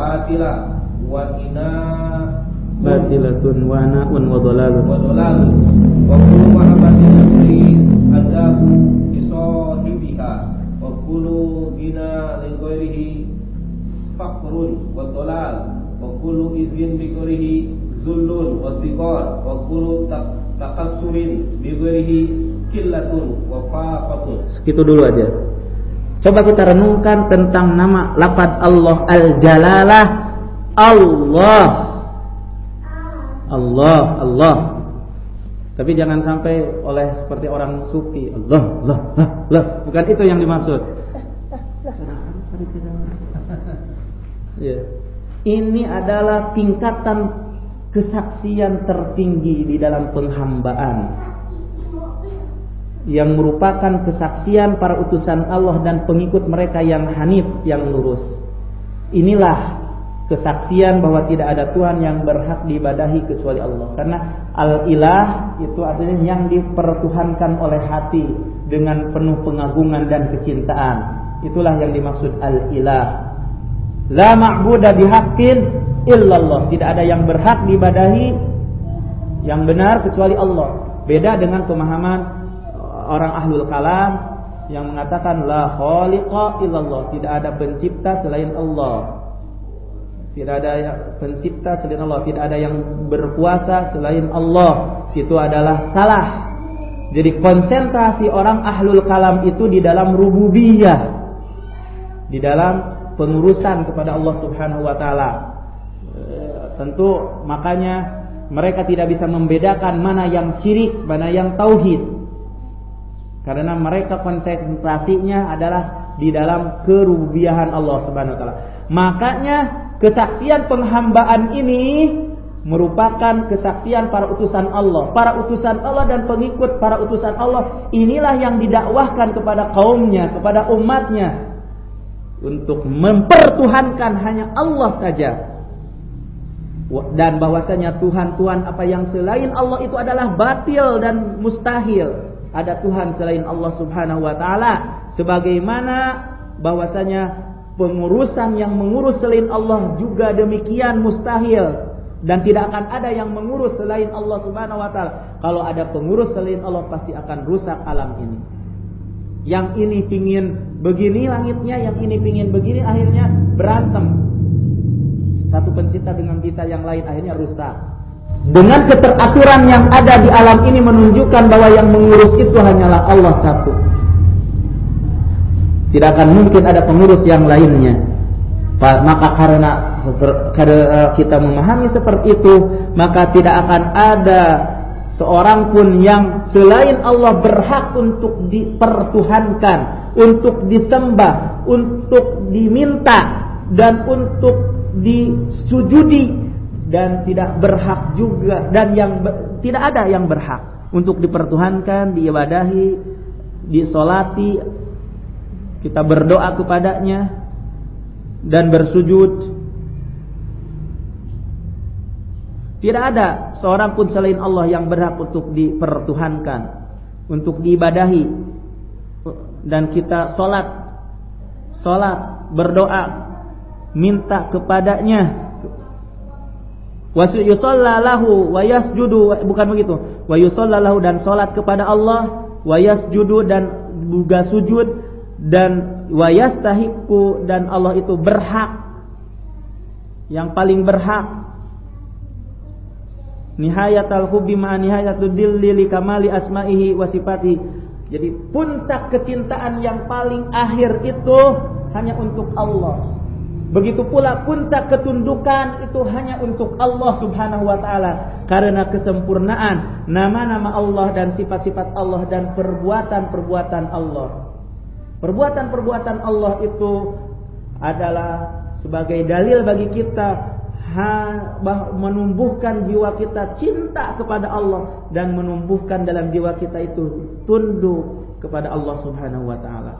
batilatun wa na'un wa dhalalun wa kullu mahabbatin nafsi adabu bisahibiha wa kullu bina li ghairihi faqrun wa dhalal wa kullu izin bi ghairihi zullun wa sigar wa kullu takassurin bi ghairihi killatun wa fafatun. Segitu dulu aja. Coba kita renungkan tentang nama lafaz Allah Al-Jalalah. Allah. Tapi jangan sampai oleh seperti orang sufi Allah. Bukan itu yang dimaksud. Ya. Ini adalah tingkatan kesaksian tertinggi di dalam penghambaan, yang merupakan kesaksian para utusan Allah dan pengikut mereka yang hanif, yang lurus. Inilah kesaksian bahwa tidak ada Tuhan yang berhak diibadahi kecuali Allah. Karena al-ilah itu artinya yang dipertuhankan oleh hati dengan penuh pengagungan dan kecintaan. Itulah yang dimaksud al-ilah. La ma'buda bihaqqin illallah. Tidak ada yang berhak diibadahi yang benar kecuali Allah. Beda dengan pemahaman orang ahlul kalam yang mengatakan la khaliqa illallah. Tidak ada pencipta selain Allah. Tidak ada pencipta selain Allah. Tidak ada yang berkuasa selain Allah. Itu adalah salah. Jadi konsentrasi orang ahlul kalam itu di dalam rububiyah, di dalam pengurusan kepada Allah Subhanahu wa taala. Tentu makanya mereka tidak bisa membedakan mana yang syirik, mana yang tauhid. Karena mereka konsentrasinya adalah di dalam kerububiyahan Allah Subhanahu wa taala. Makanya kesaksian penghambaan ini merupakan kesaksian para utusan Allah. Para utusan Allah dan pengikut para utusan Allah inilah yang didakwahkan kepada kaumnya, kepada umatnya, untuk mempertuhankan hanya Allah saja. Dan bahwasanya Tuhan-Tuhan apa yang selain Allah itu adalah batil dan mustahil. Ada Tuhan selain Allah Subhanahu wa taala, sebagaimana bahwasanya pengurusan yang mengurus selain Allah juga demikian mustahil, dan tidak akan ada yang mengurus selain Allah Subhanahu wa taala. Kalau ada pengurus selain Allah pasti akan rusak alam ini. Yang ini pingin begini langitnya, yang ini pingin begini, akhirnya berantem. Satu pencipta dengan kita yang lain akhirnya rusak. Dengan keteraturan yang ada di alam ini menunjukkan bahwa yang mengurus itu hanyalah Allah satu. Tidak akan mungkin ada pengurus yang lainnya. Maka karena kita memahami seperti itu, maka tidak akan ada seorang pun yang selain Allah berhak untuk dipertuhankan, untuk disembah, untuk diminta, dan untuk disujudi, dan tidak berhak juga, dan tidak ada yang berhak untuk dipertuhankan, diibadahi, disolati, kita berdoa kepadanya dan bersujud. Tidak ada seorang pun selain Allah yang berhak untuk dipertuhankan, untuk diibadahi, dan kita solat, berdoa, minta kepadanya. wa yusallalahu wa yasjudu, bukan begitu. Wa yusallalahu, dan salat kepada Allah, wa yasjudu, dan juga sujud, dan wa yastahiqu, dan Allah itu berhak, yang paling berhak. Nihayatul hubbi ma nihayatud dilli li kamali asma'ihi wa sifatihi. Jadi puncak kecintaan yang paling akhir itu hanya untuk Allah. Begitu pula puncak ketundukan itu hanya untuk Allah Subhanahu wa taala, karena kesempurnaan nama-nama Allah dan sifat-sifat Allah dan perbuatan-perbuatan Allah. Perbuatan-perbuatan Allah itu adalah sebagai dalil bagi kita menumbuhkan jiwa kita cinta kepada Allah dan menumbuhkan dalam jiwa kita itu tunduk kepada Allah Subhanahu wa taala.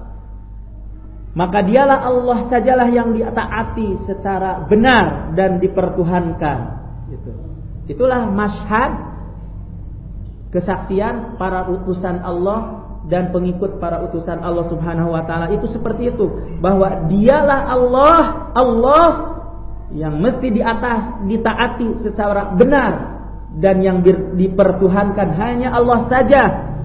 Maka dialah Allah sajalah yang ditaati secara benar dan dipertuhankan. Itulah masyhad kesaksian para utusan Allah dan pengikut para utusan Allah Subhanahu wa taala itu seperti itu, bahwa dialah Allah yang mesti ditaati secara benar dan yang dipertuhankan hanya Allah saja.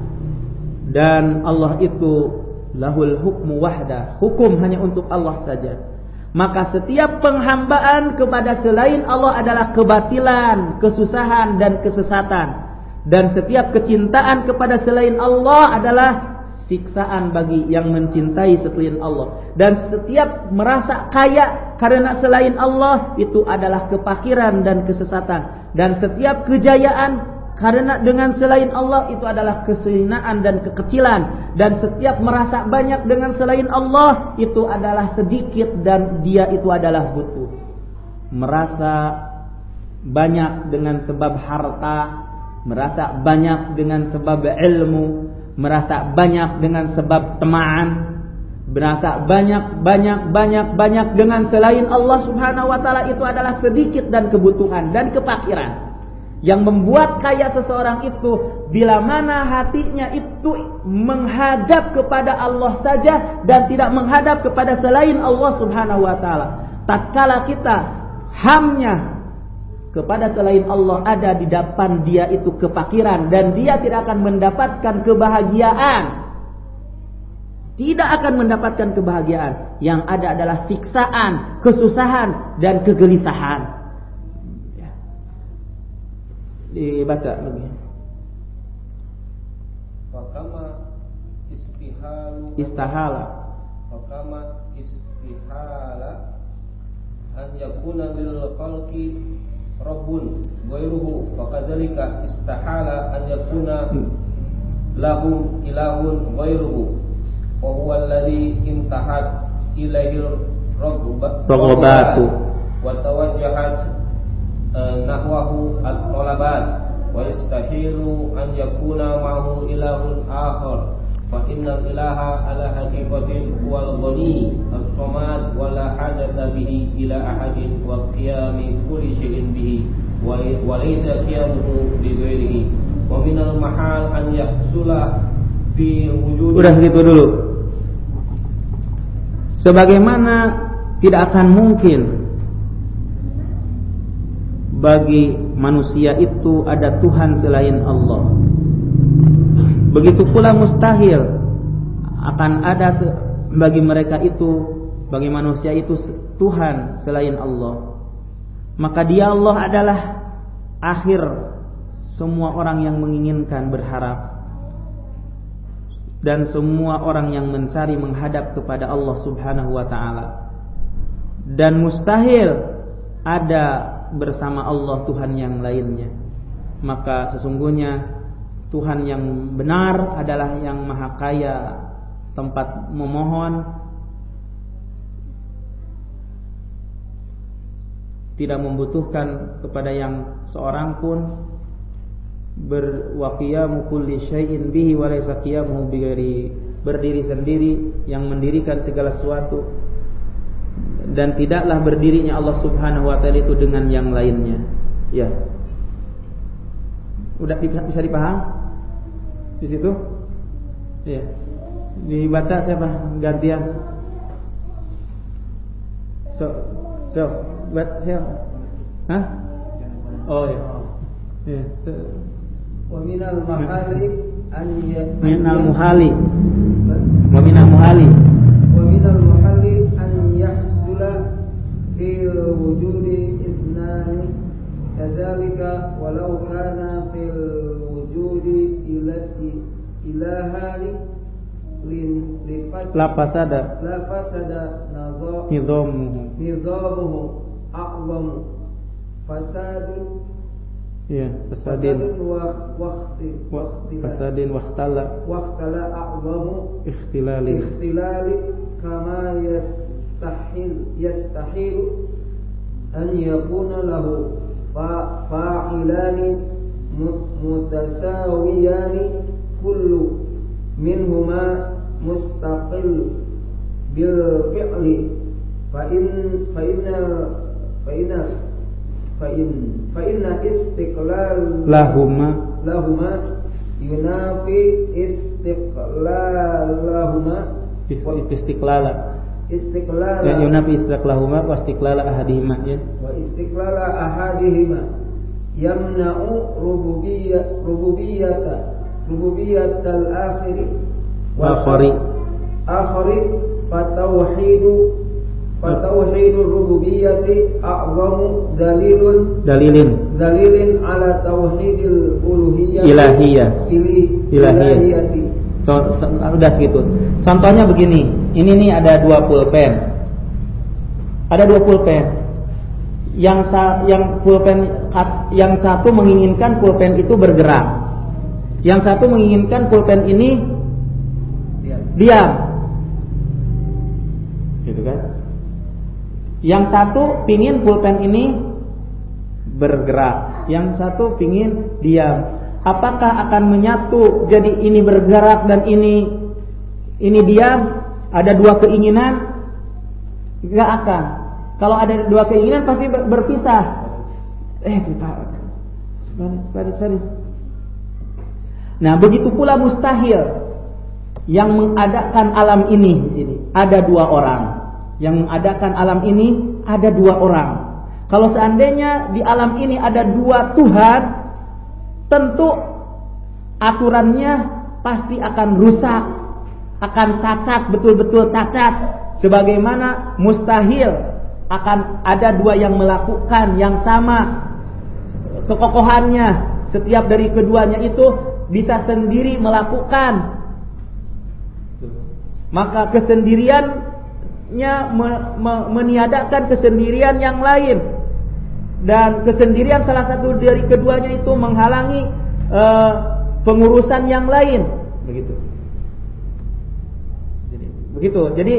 Dan Allah itu lahul hukmu wahda, hukum hanya untuk Allah saja. Maka setiap penghambaan kepada selain Allah adalah kebatilan, kesusahan dan kesesatan. Dan setiap kecintaan kepada selain Allah adalah siksaan bagi yang mencintai selain Allah. Dan setiap merasa kaya karena selain Allah itu adalah kefakiran dan kesesatan. Dan setiap kejayaan karena dengan selain Allah itu adalah kehinaan dan kekecilan. Dan setiap merasa banyak dengan selain Allah itu adalah sedikit dan dia itu adalah butuh. Merasa banyak dengan sebab harta, merasa banyak dengan sebab ilmu, merasa banyak dengan sebab temaan, merasa banyak dengan selain Allah Subhanahu wa taala itu adalah sedikit dan kebutuhan dan kefakiran. Yang membuat kaya seseorang itu bila mana hatinya itu menghadap kepada Allah saja dan tidak menghadap kepada selain Allah Subhanahu wa taala. Tatkala kita hamnya kepada selain Allah ada di depan dia itu kefakiran dan dia tidak akan mendapatkan kebahagiaan. Tidak akan mendapatkan kebahagiaan. Yang ada adalah siksaan, kesusahan dan kegelisahan. Dibaca lagi. Fakama istihala an yakuna lil khalqi rabbun ghairuhu fakadzalika istahala an yakuna lahum ilahun ghairuhu wa huwa alladhi imtahat ilaihi raghbatu wa tawajjahat nahwahu at-talabat wa yastahilu an yakuna ma'hu ilahun akhar fa innal ilaha ala haqiqatin huwal ghani as-samad wa la hajata bihi ila ahadin wa qiyami kulli shay'in bihi wa laysa qiyamuhu bi ghairihi wa minal mahal an yahsula fi wujud. Udah segitu dulu. Sebagaimana tidak akan mungkin bagi manusia itu ada Tuhan selain Allah, begitu pula mustahil akan ada bagi mereka itu, bagi manusia itu Tuhan selain Allah. Maka dia Allah adalah akhir semua orang yang menginginkan, berharap, dan semua orang yang mencari menghadap kepada Allah Subhanahu wa taala. Dan mustahil ada bersama Allah Tuhan yang lainnya. Maka sesungguhnya Tuhan yang benar adalah yang maha kaya tempat memohon, tidak membutuhkan kepada yang seorang pun, berwaqiyamu kulli syai'in bihi wa laysa qiyamuhu bighairi, berdiri sendiri yang mendirikan segala sesuatu dan tidaklah berdirinya Allah Subhanahu wa taala itu dengan yang lainnya. Ya. Udah bisa dipaham? Di situ? Ya. Dibaca siapa? Gantian. Buat siapa? Hah? Oh ya. Ya. Wa minal mahali an minal muhali. Wa minal muhali. Wa minal muhali an yahsula fil wujudi isnani kadzalika walau kana fil wujudi ilahani la fasada nizamuhu a'zamu fasadun ya fasadin wahtala a'zamu ikhtilali kama yastahil an yakuna lahu fa'ilani mutasawiyani kullu minhuma mustaqil bil fi'li fa inna istiqlal lahuma yunafi istiqlalahuma istiqlala ya yunafi istiqlalahuma wa istiqlala ahadihima ya wa istiqlala ahadihima yamna'u rububiyatal akhiri fatauhidur rububiyyati a'zamu dalilin ala tauhidil ilahiyati. Udah segitu. Contohnya begini. Ini nih ada dua pulpen. Yang satu menginginkan pulpen itu bergerak. Yang satu menginginkan pulpen ini diam. Gitu kan? Yang satu pingin pulpen ini bergerak, yang satu pingin diam. Apakah akan menyatu jadi ini bergerak dan ini diam? Ada dua keinginan? Enggak akan. Kalau ada dua keinginan pasti berpisah. Sebentar. Nah, begitu pula mustahil yang mengadakan alam ini di sini. Ada dua orang. Yang mengadakan alam ini ada dua orang. Kalau seandainya di alam ini ada dua Tuhan, tentu aturannya pasti akan rusak, akan cacat, betul-betul cacat. Sebagaimana mustahil akan ada dua yang melakukan yang sama kekokohannya. Setiap dari keduanya itu bisa sendiri melakukan. Maka kesendiriannya meniadakan kesendirian yang lain, dan kesendirian salah satu dari keduanya itu menghalangi pengurusan yang lain. Begitu. Jadi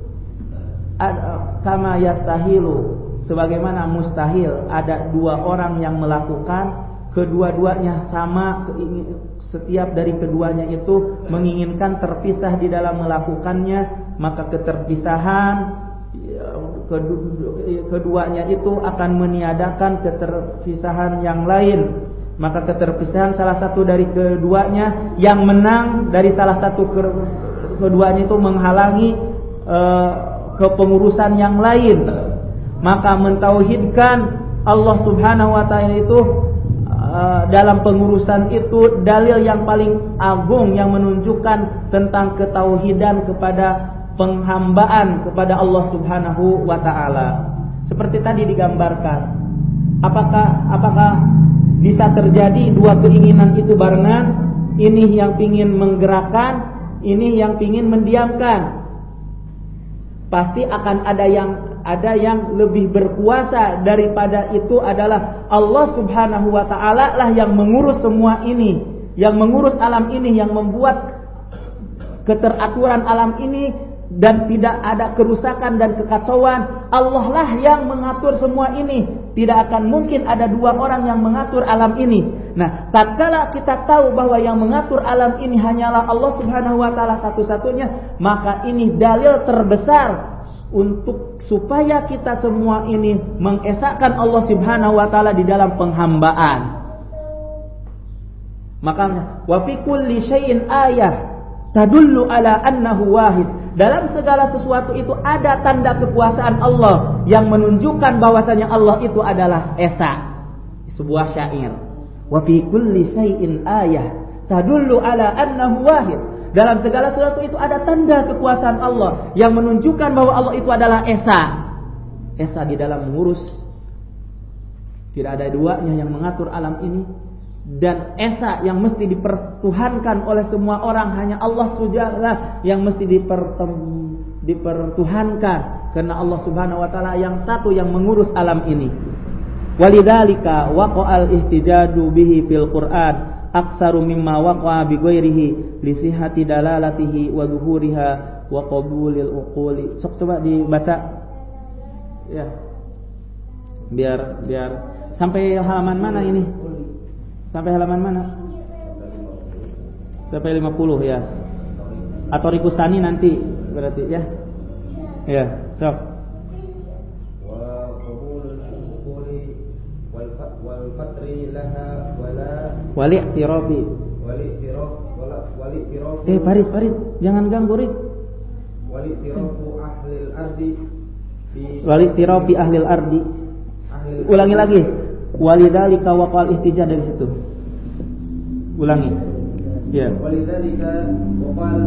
kama yastahilu, sebagaimana mustahil ada dua orang yang melakukan, kedua-duanya sama, setiap dari keduanya itu menginginkan terpisah di dalam melakukannya, maka keterpisahan keduanya itu akan meniadakan keterpisahan yang lain. Maka keterpisahan salah satu dari keduanya yang menang dari salah satu keduanya itu menghalangi kepengurusan yang lain. Maka mentauhidkan Allah Subhanahu wa taala itu dalam pengurusan itu dalil yang paling agung yang menunjukkan tentang ketauhidan kepada penghambaan kepada Allah Subhanahu wa taala. Seperti tadi digambarkan. Apakah bisa terjadi dua keinginan itu barengan? Ini yang pingin menggerakkan, ini yang pingin mendiamkan. Pasti akan ada yang lebih berkuasa daripada itu adalah Allah Subhanahu wa taala lah yang mengurus semua ini, yang mengurus alam ini, yang membuat keteraturan alam ini dan tidak ada kerusakan dan kekacauan. Allah lah yang mengatur semua ini. Tidak akan mungkin ada dua orang yang mengatur alam ini. Nah, tatkala kita tahu bahwa yang mengatur alam ini hanyalah Allah Subhanahu wa taala satu-satunya, maka ini dalil terbesar untuk supaya kita semua ini mengesahkan Allah Subhanahu wa taala di dalam penghambaan. Makanya wa fi kulli syai'in ayah tadullu ala annahu wahid. Dalam segala sesuatu itu ada tanda kekuasaan Allah yang menunjukkan bahwasanya Allah itu adalah esa. sebuah syair. Wa fi kulli syai'in ayah tadullu ala annahu wahid. Dalam segala sesuatu itu ada tanda kekuasaan Allah yang menunjukkan bahwa Allah itu adalah esa. Esa di dalam mengurus. Tidak ada duanya yang mengatur alam ini. Dan esa yang mesti dipertuhankan oleh semua orang, hanya Allah sajalah yang mesti dipertuhankan, karena Allah Subhanahu wa taala yang satu yang mengurus alam ini. Walidzalika waqa'al ihtijadu bihi fil Qur'an aktsaru mimma waqa'a bi ghairihi li sihhati dalalatihi wa dhuhuriha wa qabulil uquli. Coba dibaca. Ya. Biar sampai halaman mana ini? Sampai halaman mana? Sampai 50 ya. Atau Rikusani nanti berarti ya. Ya, sok. Wa qabulul uquli wal fatri laha wala i'tirafi. Paris, jangan ganggu Riz. Wali'tirafi ahlil ardi. Ulangi lagi. Walidzalika waqal ihtijaj dari situ. Ulangi. Ya. Walidzalika waqal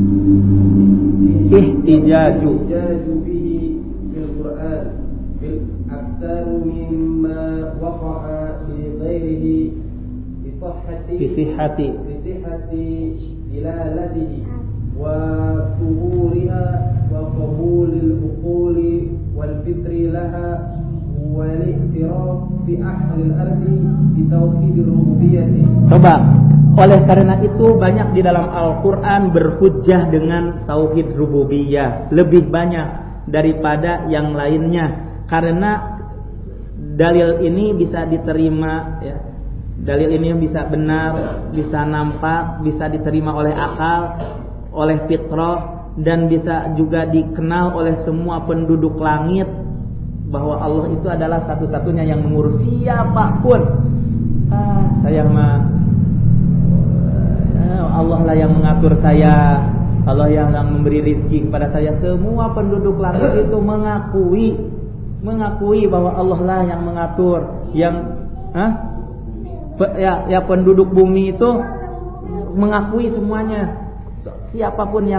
ihtijaju bihi fil Qur'an bil aktsaru mimma waqa'a bi ghairihi bi sihhati dilalatihi wa tuhuriha wa qabulil uquli wal fitri laha Coba, oleh karena itu banyak di dalam Al-Quran berhujjah dengan tauhid rububiyah, lebih banyak daripada yang lainnya, karena dalil ini bisa diterima ya. Dalil ini bisa benar, bisa nampak, bisa diterima oleh akal, oleh fitrah, dan bisa juga dikenal oleh semua penduduk langit, bahwa Allah itu adalah satu-satunya yang mengurus siapapun. Saya mah Allah lah yang mengatur saya, Allah yang memberi rezeki kepada saya. Semua penduduk langit itu mengakui bahwa Allah lah yang mengatur, yang penduduk bumi itu mengakui semuanya. Siapapun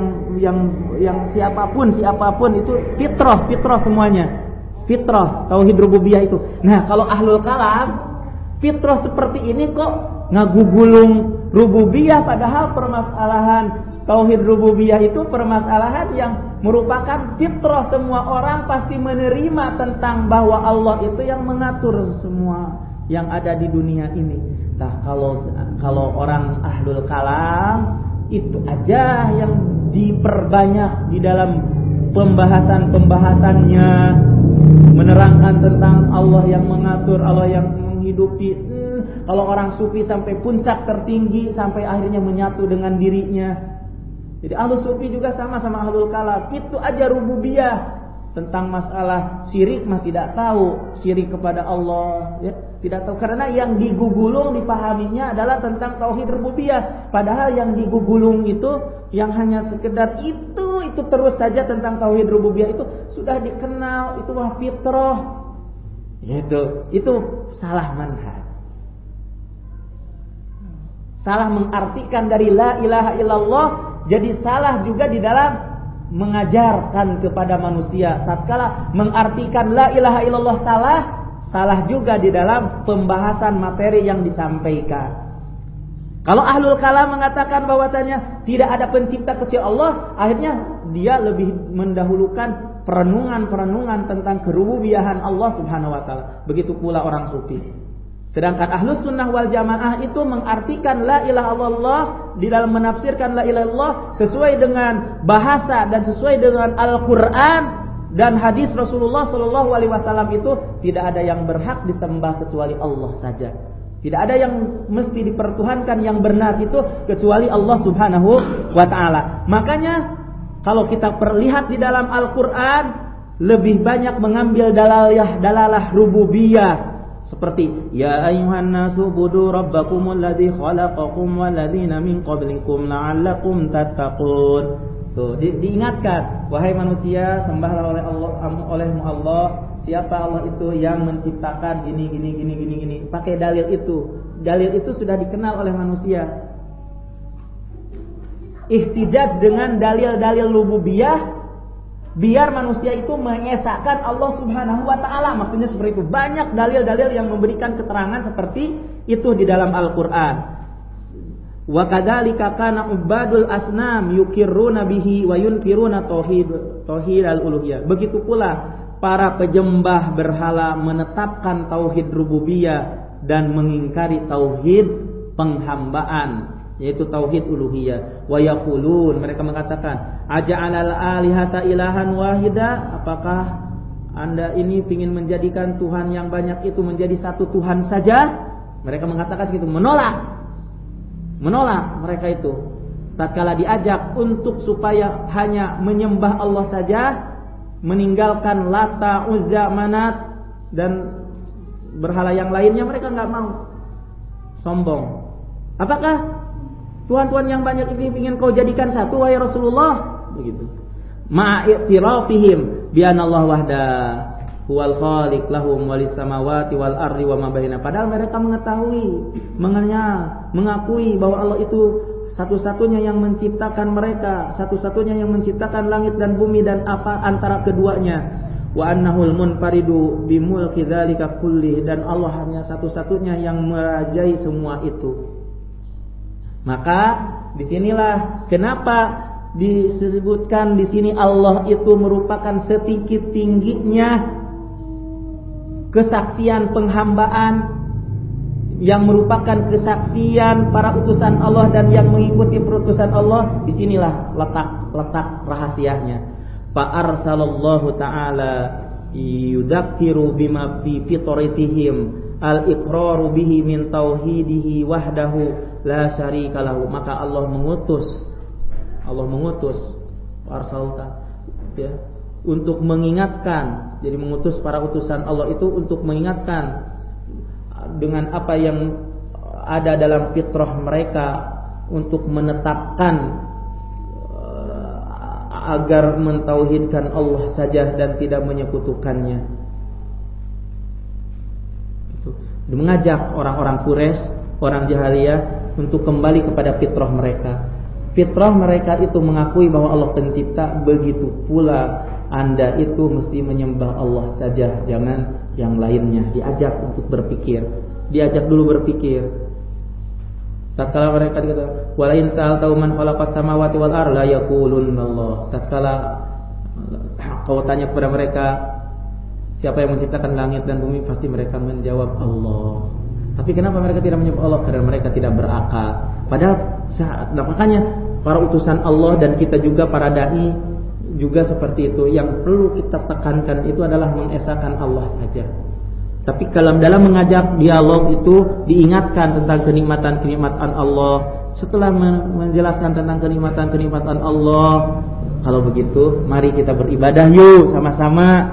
siapapun itu fitrah semuanya. Fitrah, tauhid rububiyah itu. Nah, kalau ahlul kalam, fitrah seperti ini kok ngagugulung rububiyah, padahal permasalahan tauhid rububiyah itu permasalahan yang merupakan fitrah. Semua orang pasti menerima tentang bahwa Allah itu yang mengatur semua yang ada di dunia ini. Nah, kalau orang ahlul kalam itu aja yang diperbanyak di dalam pembahasannya, menerangkan tentang Allah yang mengatur, Allah yang menghidupi. Kalau orang sufi sampai puncak tertinggi, sampai akhirnya menyatu dengan dirinya. Jadi ahlus sufi juga sama ahlul kalam. Itu aja rububiyah. Tentang masalah syirik mah tidak tahu, syirik kepada Allah ya, tidak tahu, karena yang digugulung dipahaminya adalah tentang tauhid rububiyah. Padahal yang digugulung itu yang hanya sekedar itu terus saja tentang tauhid rububiyah itu sudah dikenal, itu mah fitrah. Itu salah manhaj. Salah mengartikan dari la ilaha illallah, jadi salah juga di dalam mengajarkan kepada manusia. Tatkala mengartikan la ilaha illallah salah juga di dalam pembahasan materi yang disampaikan. Kalau ahlul kalam mengatakan bahwasanya tidak ada pencipta kecuali Allah, akhirnya dia lebih mendahulukan perenungan tentang kerububiyahan Allah Subhanahu wa taala. Begitu pula orang sufi. Sedangkan ahlus sunnah wal jamaah itu mengartikan la ilaha illallah, di dalam menafsirkan la ilaha illallah sesuai dengan bahasa dan sesuai dengan Al-Quran dan hadis Rasulullah SAW. Itu tidak ada yang berhak disembah kecuali Allah saja. Tidak ada yang mesti dipertuhankan yang benar itu kecuali Allah Subhanahu wa ta'ala. Makanya kalau kita perlihat di dalam Al-Quran, lebih banyak mengambil dalalah rububiyah. Seperti ya ayyuhan nasu budu rabbakumul ladzi khalaqakum wal ladzina min qablikum la'allakum tattaqun. Tuh diingatkan, wahai manusia, sembahlah olehmu Allah siapa Allah itu yang menciptakan gini. Pakai dalil itu. Dalil itu sudah dikenal oleh manusia. Ihtijaj dengan dalil-dalil rububiyah biar manusia itu mengesahkan Allah Subhanahu wa taala. Maksudnya seperti itu. Banyak dalil-dalil yang memberikan keterangan seperti itu di dalam Al-Qur'an. Wa kadzalika kana ubadul asnam yukirruna bihi wa yunkiruna tauhid al-uluhiyah. Begitu pula para penyembah berhala menetapkan tauhid rububiyah dan mengingkari tauhid penghambaan, yaitu tauhid uluhiyah. Wa yaqulun, mereka mengatakan, aja'alal alihata ilahan wahida, apakah Anda ini ingin menjadikan Tuhan yang banyak itu menjadi satu Tuhan saja? Mereka mengatakan begitu, menolak mereka itu. Tatkala diajak untuk supaya hanya menyembah Allah saja, meninggalkan Lata, Uzza, Manat dan berhala yang lainnya, mereka enggak mau. Sombong. Apakah Tuhan-Tuhan yang banyak ini ingin kau jadikan satu, wahai Rasulullah? Begitu. Ma'i'tirafihim bi anna Allah wahda huwal khaliq lahum walis samawati wal ardi wa ma baina. Padahal mereka mengetahui, mengakui bahwa Allah itu satu-satunya yang menciptakan mereka, satu-satunya yang menciptakan langit dan bumi dan apa antara keduanya. Wa annahul munfaridu bimulki dzalika kulli, dan Allah hanya satu-satunya yang merajai semua itu. Maka disinilah kenapa disebutkan di sini Allah itu merupakan setinggi-tingginya kesaksian penghambaan, yang merupakan kesaksian para utusan Allah dan yang mengikuti perutusan Allah. Disinilah letak rahasianya. Fa arsalallahu ta'ala yudzakiru bima fi fitratihim al-iqraru bihi min tauhidihi wahdahu la syarika lahu. Maka Allah mengutus arsalta, ya, untuk mengingatkan. Jadi mengutus para utusan Allah itu untuk mengingatkan dengan apa yang ada dalam fitrah mereka, untuk menetapkan agar mentauhidkan Allah saja dan tidak menyekutukannya. Mengajak orang-orang Quraisy, orang jahiliyah untuk kembali kepada fitrah mereka. Fitrah mereka itu mengakui bahwa Allah pencipta, begitu pula Anda itu mesti menyembah Allah saja, jangan yang lainnya. Diajak untuk berpikir, diajak dulu berpikir. Tatkala mereka dikata, "Wa la in sa'alta man khalaqas samawati wal arda yaqulunna Allah." Tatkala kau tanya kepada mereka, siapa yang menciptakan langit dan bumi, pasti mereka menjawab Allah. Tapi kenapa mereka tidak menyembah Allah? Karena mereka tidak berakal. Padahal makanya para utusan Allah dan kita juga para dai juga seperti itu. Yang perlu kita tekankan itu adalah mengesahkan Allah saja. Tapi dalam mengajak dialog itu diingatkan tentang kenikmatan-kenikmatan Allah. Setelah menjelaskan tentang kenikmatan-kenikmatan Allah, kalau begitu mari kita beribadah yuk sama-sama.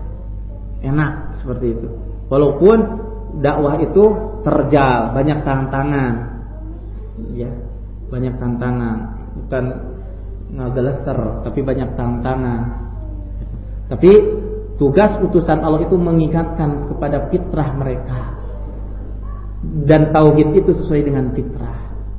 Enak seperti itu. Walaupun dakwah itu terjal, banyak tantangan. Ya, banyak tantangan. Bukan ngageleser, tapi banyak tantangan. Tapi tugas utusan Allah itu mengingatkan kepada fitrah mereka, dan tauhid itu sesuai dengan fitrah.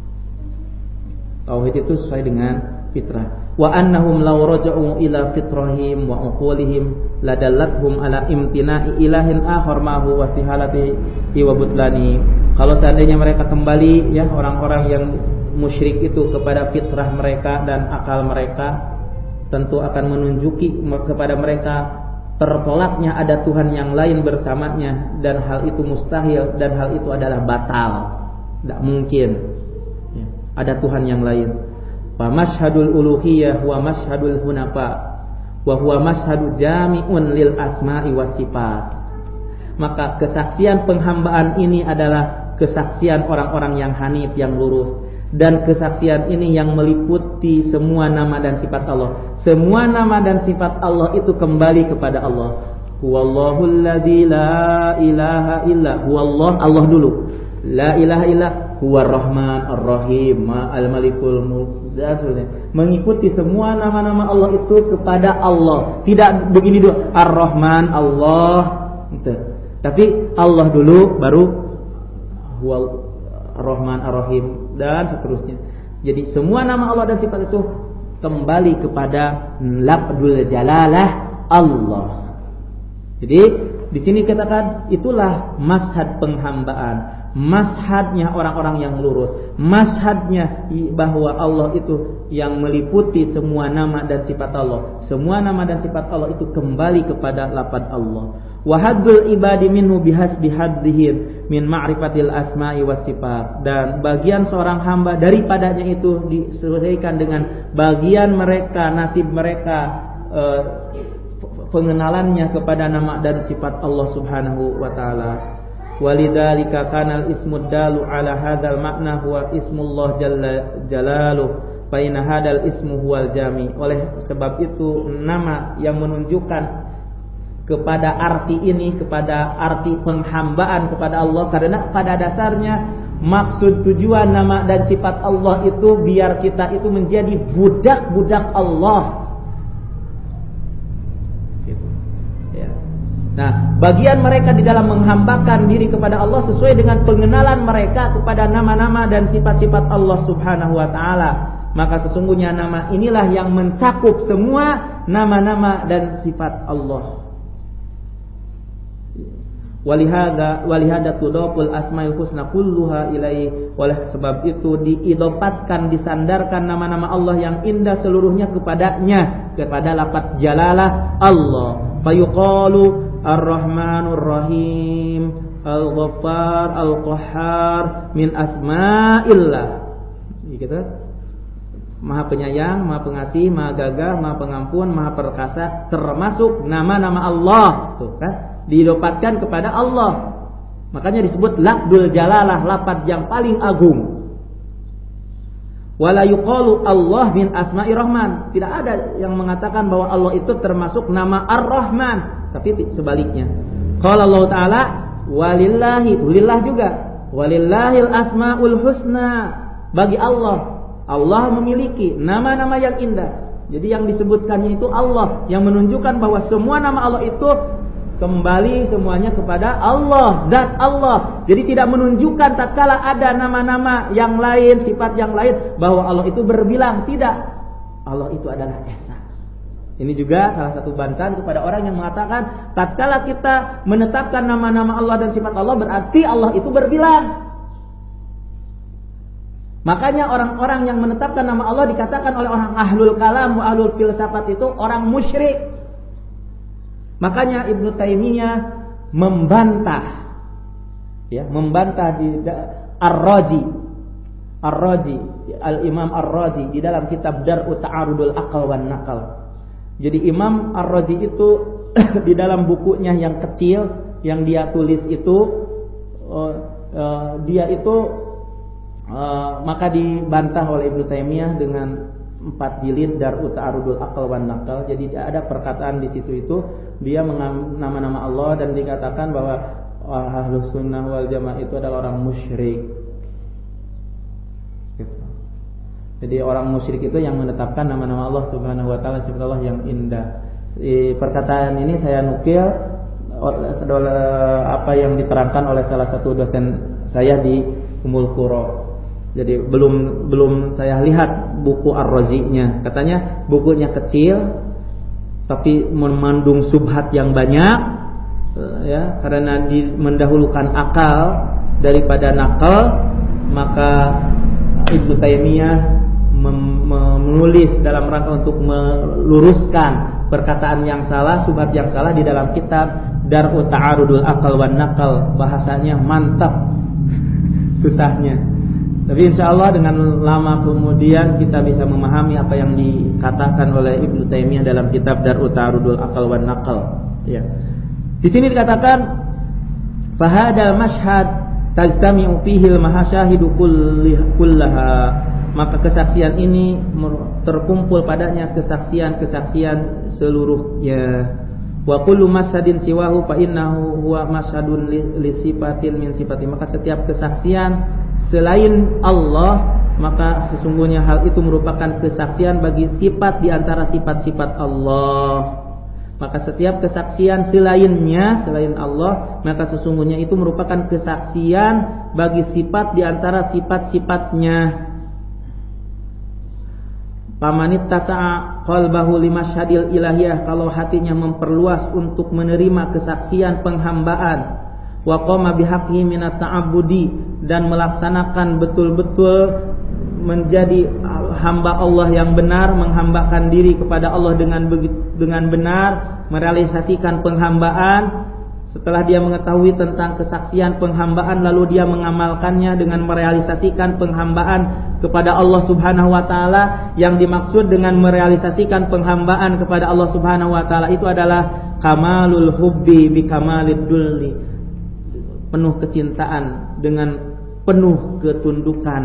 Tauhid itu sesuai dengan fitrah. Wa annahum law raja'u ila fitrahim wa uqulihim ladallathum ala imtina'i ilahin akhar ma'hu wastihalati wa butlani. Kalau seandainya mereka kembali, ya, orang-orang yang musyrik itu kepada fitrah mereka dan akal mereka, tentu akan menunjuki kepada mereka tertolaknya ada Tuhan yang lain bersamanya, dan hal itu mustahil, dan hal itu adalah batal, tidak mungkin, ya, ada Tuhan yang lain. Wa mashhadul uluhiyah wa mashhadul hunafa wa huwa mashhadu jami'un lil asma'i was sifat. Maka kesaksian penghambaan ini adalah kesaksian orang-orang yang hanif, yang lurus, dan kesaksian ini yang meliputi semua nama dan sifat Allah. Semua nama dan sifat Allah itu kembali kepada Allah. Huwallahul ladzi la ilaha illa huwallah. Allah dulu. La ilaha illa Huwar Rahman Ar-Rahim, Al-Malikul Mulk, dan sebagainya. Mengikuti semua nama-nama Allah itu kepada Allah. Tidak begini dulu, Ar-Rahman Allah gitu. Tapi Allah dulu baru Huwal Rahman Ar-Rahim dan seterusnya. Jadi semua nama Allah dan sifat itu kembali kepada lafzul jalalah Allah. Jadi di sini katakan itulah mazhab penghambaan. Mazhabnya orang-orang yang lurus, mazhabnya bahwa Allah itu yang meliputi semua nama dan sifat Allah. Semua nama dan sifat Allah itu kembali kepada lafaz Allah. Wa haddul ibadi minhu bihasbi haddihim min ma'rifatil asma'i was sifat. Dan bagian seorang hamba daripadanya itu disesuaikan dengan bagian mereka, nasib mereka, pengenalannya kepada nama dan sifat Allah Subhanahu wa taala. Walidzalika kana al-ismu dalu ala hadzal makna huwa ismullah jalla jalaluh fa inna hadzal ismu huwal jami. Oleh sebab itu nama yang menunjukkan kepada arti ini, kepada arti penghambaan kepada Allah, karena pada dasarnya maksud tujuan nama dan sifat Allah itu biar kita itu menjadi budak-budak Allah. Nah, bagian mereka di dalam menghambakan diri kepada Allah sesuai dengan pengenalan mereka kepada nama-nama dan sifat-sifat Allah Subhanahu wa taala. Maka sesungguhnya nama inilah yang mencakup semua nama-nama dan sifat Allah. Walihada tudoful asmaul husna kulluha ilaihi. Oleh sebab itu diidopatkan, disandarkan nama-nama Allah yang indah seluruhnya kepadanya, kepada lafaz jalalah Allah. Fayuqalu Ar-Rahmanur Rahim, Al-Ghaffar, Al-Qahhar min asma'illah. Gitu. Maha penyayang, Maha pengasih, Maha gagah, Maha pengampun, Maha perkasa, termasuk nama-nama Allah. Tuh kan? Didapatkan kepada Allah. Makanya disebut lafzul jalalah, lafaz yang paling agung. Wala yuqalu Allah min asma'i Rahman. Tidak ada yang mengatakan bahwa Allah itu termasuk nama Ar-Rahman, tapi sebaliknya. Qala Allah Ta'ala walillahi, lillah juga. Walillahil asmaul husna. Bagi Allah, Allah memiliki nama-nama yang indah. Jadi yang disebutkannya itu Allah, yang menunjukkan bahwa semua nama Allah itu kembali semuanya kepada Allah dan Allah. Jadi tidak menunjukkan tatkala ada nama-nama yang lain, sifat yang lain, bahwa Allah itu berbilang. Tidak. Allah itu adalah esa. Ini juga salah satu bantahan kepada orang yang mengatakan tatkala kita menetapkan nama-nama Allah dan sifat Allah berarti Allah itu berbilang. Makanya orang-orang yang menetapkan nama Allah dikatakan oleh orang ahlul kalam wa ahlul filsafat itu orang musyrik. Makanya Ibnu Taimiyah membantah, ya, membantah di Ar-Razi, Al-Imam Ar-Razi di dalam kitab Dar'u Ta'arudul Aqal wan Naqal. Jadi Imam Ar-Razi itu di dalam bukunya yang kecil yang dia tulis itu, maka dibantah oleh Ibnu Taimiyah dengan 4 jilid Dar'u Ta'arudul Aqal wan Naqal. Jadi ada perkataan di situ itu dia nama-nama Allah dan dikatakan bahwa Ahlus Sunnah wal Jamaah itu adalah orang musyrik. Gitu. Jadi orang musyrik itu yang menetapkan nama-nama Allah Subhanahu wa taala, sifat Allah yang indah. Perkataan ini saya nukil apa yang diterangkan oleh salah satu dosen saya di Ummul Qura. Jadi belum saya lihat buku Ar-Razi-nya. Katanya bukunya kecil tapi mengandung subhat yang banyak, ya, karena mendahulukan akal daripada nakal. Maka Ibnu Taimiyah menulis dalam rangka untuk meluruskan perkataan yang salah, subhat yang salah di dalam kitab Dar'u Ta'arudul Aqal wan Naqal. Bahasanya mantap susahnya. Tapi insya Allah dengan lama kemudian kita bisa memahami apa yang dikatakan oleh Ibnu Taimiyah dalam kitab Dar'u Ta'arudul Aqal wan Naqal. Ya. Di sini dikatakan fahadal mashhad tajtami'u fihi al-mahasyahidu kullaha. Maka kesaksian ini terkumpul padanya kesaksian-kesaksian seluruhnya. Wa kullu masyhadin siwahu fa innahu huwa masyhadun li sifatin min sifati. Maka setiap kesaksian selain Allah, maka sesungguhnya hal itu merupakan kesaksian bagi sifat di antara sifat-sifat Allah. Maka setiap kesaksian selain Allah, maka sesungguhnya itu merupakan kesaksian bagi sifat di antara sifat-sifatnya. Pamanit tasa'a qalbahu limasyhadil ilahiyah, kalau hatinya memperluas untuk menerima kesaksian penghambaan, wa qama bihaqqihi minat ta'abbudi, dan melaksanakan betul-betul menjadi hamba Allah yang benar, menghambakan diri kepada Allah dengan benar, merealisasikan penghambaan. Setelah dia mengetahui tentang kesaksian penghambaan, lalu dia mengamalkannya dengan merealisasikan penghambaan kepada Allah Subhanahu wa taala. Yang dimaksud dengan merealisasikan penghambaan kepada Allah Subhanahu wa taala itu adalah kamalul hubbi bi kamalid dulli, penuh kecintaan dengan penuh ketundukan,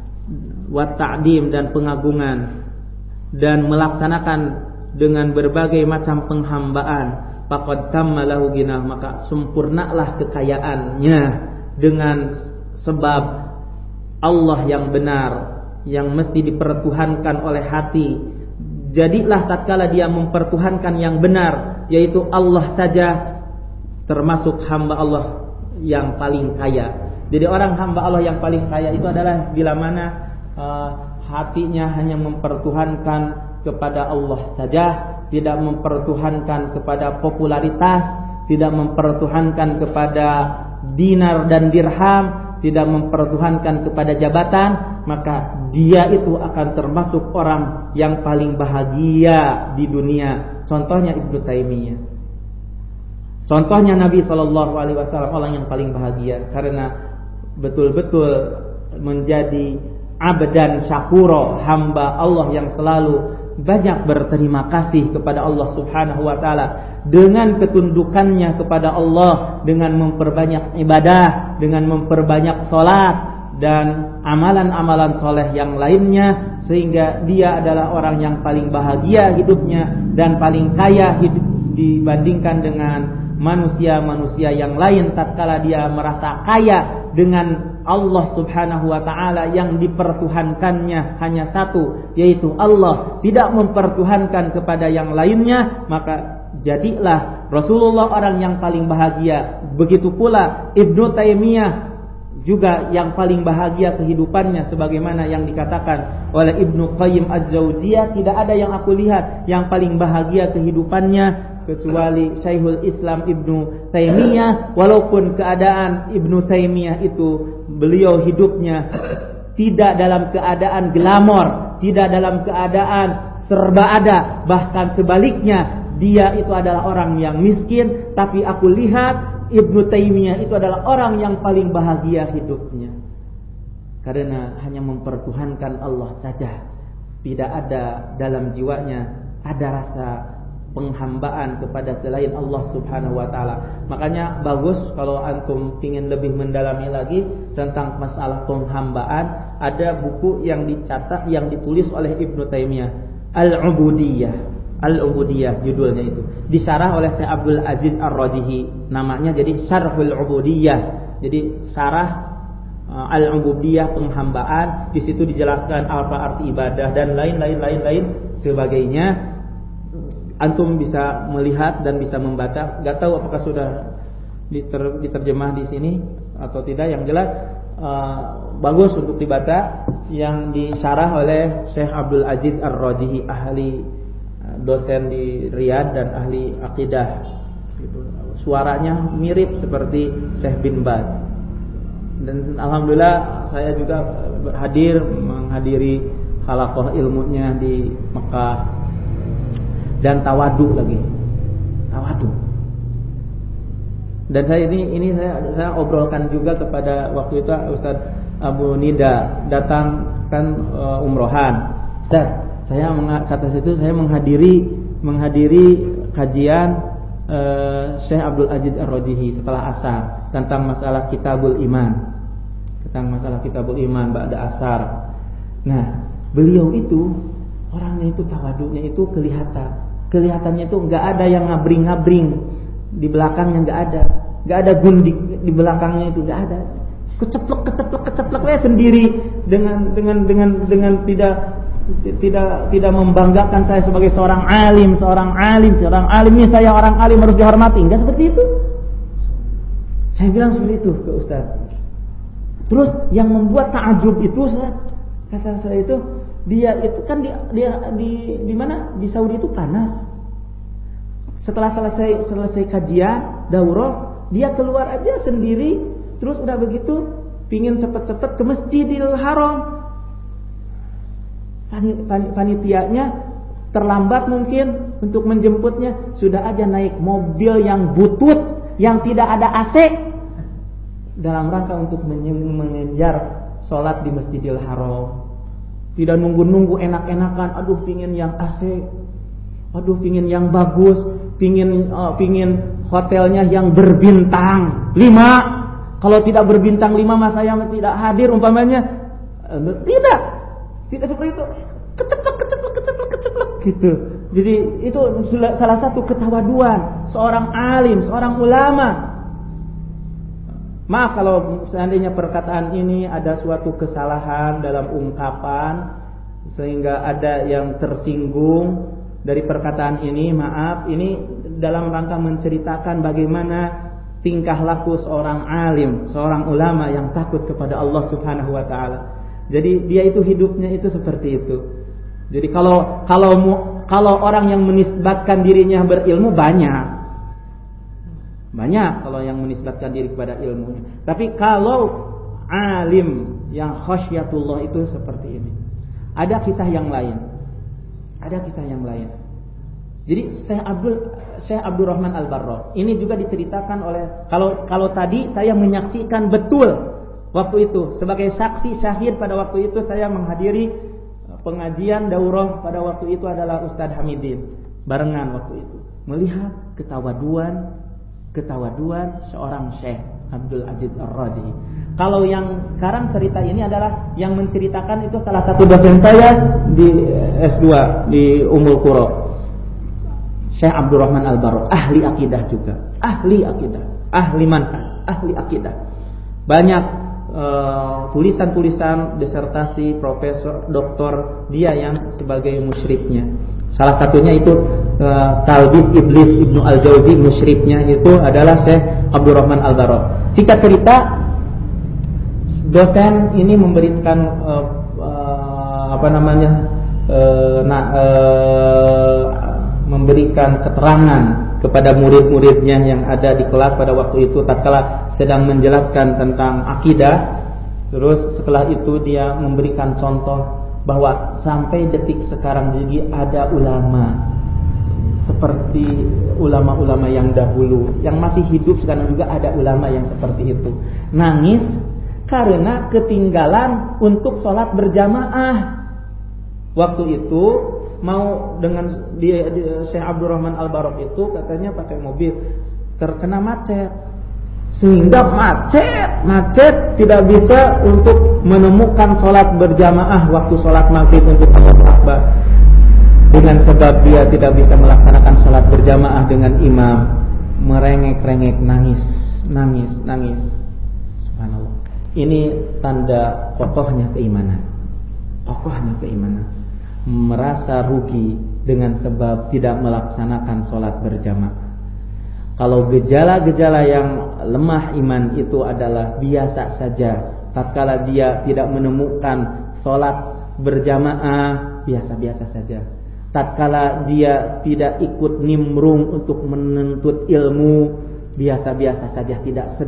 wa ta'dim dan pengagungan, dan melaksanakan dengan berbagai macam penghambaan. Faqad tammalahu ginah, maka sempurnalah kekayaannya dengan sebab Allah yang benar, yang mesti dipertuhankan oleh hati. Jadilah tatkala dia mempertuhankan yang benar, yaitu Allah saja, termasuk hamba Allah yang paling kaya. Jadi orang hamba Allah yang paling kaya itu adalah bila mana hatinya hanya mempertuhankan kepada Allah saja, tidak mempertuhankan kepada popularitas, tidak mempertuhankan kepada dinar dan dirham, tidak mempertuhankan kepada jabatan, maka dia itu akan termasuk orang yang paling bahagia di dunia. Contohnya Ibnu Taimiyah, contohnya Nabi SAW, orang yang paling bahagia karena betul-betul menjadi abdan syakuro, hamba Allah yang selalu banyak berterima kasih kepada Allah Subhanahu wa taala, dengan ketundukannya kepada Allah, dengan memperbanyak ibadah, dengan memperbanyak salat dan amalan-amalan soleh yang lainnya, sehingga dia adalah orang yang paling bahagia hidupnya dan paling kaya dibandingkan dengan manusia-manusia yang lain. Tatkala dia merasa kaya dengan Allah Subhanahu wa ta'ala yang dipertuhankannya hanya satu, yaitu Allah, tidak mempertuhankan kepada yang lainnya, maka jadilah Rasulullah orang yang paling bahagia. Begitu pula Ibnu Taimiyah juga yang paling bahagia kehidupannya, sebagaimana yang dikatakan oleh Ibnu Qayyim Az-Jauziyah, tidak ada yang aku lihat yang paling bahagia kehidupannya kecuali Syekhul Islam Ibnu Taimiyah. Walaupun keadaan Ibnu Taimiyah itu beliau hidupnya tidak dalam keadaan glamor, tidak dalam keadaan serba ada, bahkan sebaliknya dia itu adalah orang yang miskin, tapi aku lihat Ibnu Taimiyah itu adalah orang yang paling bahagia hidupnya karena hanya mempertuhankan Allah saja. Tidak ada dalam jiwanya ada rasa penghambaan kepada selain Allah Subhanahu wa taala. Makanya bagus kalau antum ingin lebih mendalami lagi tentang masalah penghambaan, ada buku yang dicatat, yang ditulis oleh Ibnu Taimiyah, Al-Ubudiyah judulnya itu. Disyarah oleh Syekh Abdul Aziz Ar-Rajihi, namanya jadi Syarhul Ubudiyah. Jadi syarah Al-Ubudiyah, penghambaan. Di situ dijelaskan apa arti ibadah dan lain sebagainya. Antum bisa melihat dan bisa membaca. Gak tahu apakah sudah diterjemah di sini atau tidak. Yang jelas bagus untuk dibaca, yang disyarah oleh Syekh Abdul Aziz Ar-Rajihi, ahli dosen di Riyadh dan ahli akidah. Suaranya mirip seperti Syekh bin Baz. Dan alhamdulillah saya juga menghadiri halaqah ilmunya di Mekah. Dan tawadu lagi, tawadu. Dan saya ini saya obrolkan juga kepada waktu itu Ustaz Abu Nida datang kan umrohan. Ustaz, saya kata situ saya menghadiri kajian Syekh Abdul Aziz Ar-Rajihi setelah asar tentang masalah Kitabul Iman, ba'da asar. Nah, beliau itu orangnya itu tawadunya itu kelihatannya itu nggak ada yang ngabring di belakangnya, nggak ada gundik di belakangnya, itu nggak ada. keceplek sendiri dengan tidak membanggakan saya sebagai seorang alim ini saya orang alim harus dihormati. Enggak seperti itu. Saya bilang seperti itu ke Ustaz. Terus yang membuat ta'ajub itu kata saya itu, dia itu kan di mana? Di Saudi itu panas. Setelah selesai kajian daurah, dia keluar aja sendiri, terus udah begitu pingin cepet-cepet ke Masjidil Haram. Panitianya terlambat mungkin untuk menjemputnya, sudah aja naik mobil yang butut yang tidak ada AC dalam rangka untuk mengejar sholat di Masjidil Haram. Tidak nunggu enak-enakan, aduh pingin yang AC, aduh pingin yang bagus, pingin hotelnya yang berbintang 5. Kalau tidak berbintang 5 mah saya tidak hadir umpamanya. Tidak seperti itu. Keceplek gitu. Jadi itu salah satu ketawaduan seorang alim, seorang ulama. Maaf kalau seandainya perkataan ini ada suatu kesalahan dalam ungkapan sehingga ada yang tersinggung dari perkataan ini, maaf. Ini dalam rangka menceritakan bagaimana tingkah laku seorang alim, seorang ulama yang takut kepada Allah Subhanahu wa taala. Jadi dia itu hidupnya itu seperti itu. Jadi kalau orang yang menisbatkan dirinya berilmu banyak kalau yang menisbatkan diri kepada ilmunya. Tapi kalau alim yang khasyatullah itu seperti ini. Ada kisah yang lain. Jadi Syekh Abdurrahman Al-Barra ini juga diceritakan oleh, kalau tadi saya menyaksikan betul waktu itu sebagai saksi syahid, pada waktu itu saya menghadiri pengajian daurah, pada waktu itu adalah Ustadz Hamidin barengan waktu itu, melihat ketawaduan seorang Syekh Abdul Aziz Ar-Raji. Kalau yang sekarang cerita ini adalah yang menceritakan itu salah satu dosen saya di S2 di Ummul Qura, Syekh Abdurrahman Al-Barra, ahli akidah juga, ahli manhaj, ahli akidah. Banyak tulisan-tulisan disertasi profesor, doktor dia yang sebagai musyrifnya. Salah satunya itu Talbis Iblis Ibnu Al-Jauzi, musyrifnya itu adalah Syekh Abdurrahman Al-Barra. Singkat cerita, dosen ini memberikan memberikan keterangan kepada murid-muridnya yang ada di kelas pada waktu itu tatkala sedang menjelaskan tentang akidah. Terus setelah itu dia memberikan contoh bahwa sampai detik sekarang juga ada ulama seperti ulama-ulama yang dahulu yang masih hidup sekarang, juga ada ulama yang seperti itu, nangis karena ketinggalan untuk sholat berjamaah. Waktu itu mau dengan dia Syekh Abdurrahman Al-Barok itu katanya pakai mobil, terkena macet sehingga macet tidak bisa untuk menemukan sholat berjamaah waktu sholat maghrib untuk Allahu Akbar. Dengan sebab dia tidak bisa melaksanakan sholat berjamaah dengan imam, merengek-rengek, nangis. Subhanallah. Ini tanda kokohnya keimanan. Merasa rugi dengan sebab tidak melaksanakan sholat berjamaah. Kalau gejala-gejala yang lemah iman itu adalah biasa saja. Tatkala dia tidak menemukan sholat berjamaah, biasa-biasa saja. Tatkala dia tidak ikut nimrung untuk menuntut ilmu, biasa-biasa saja, tidak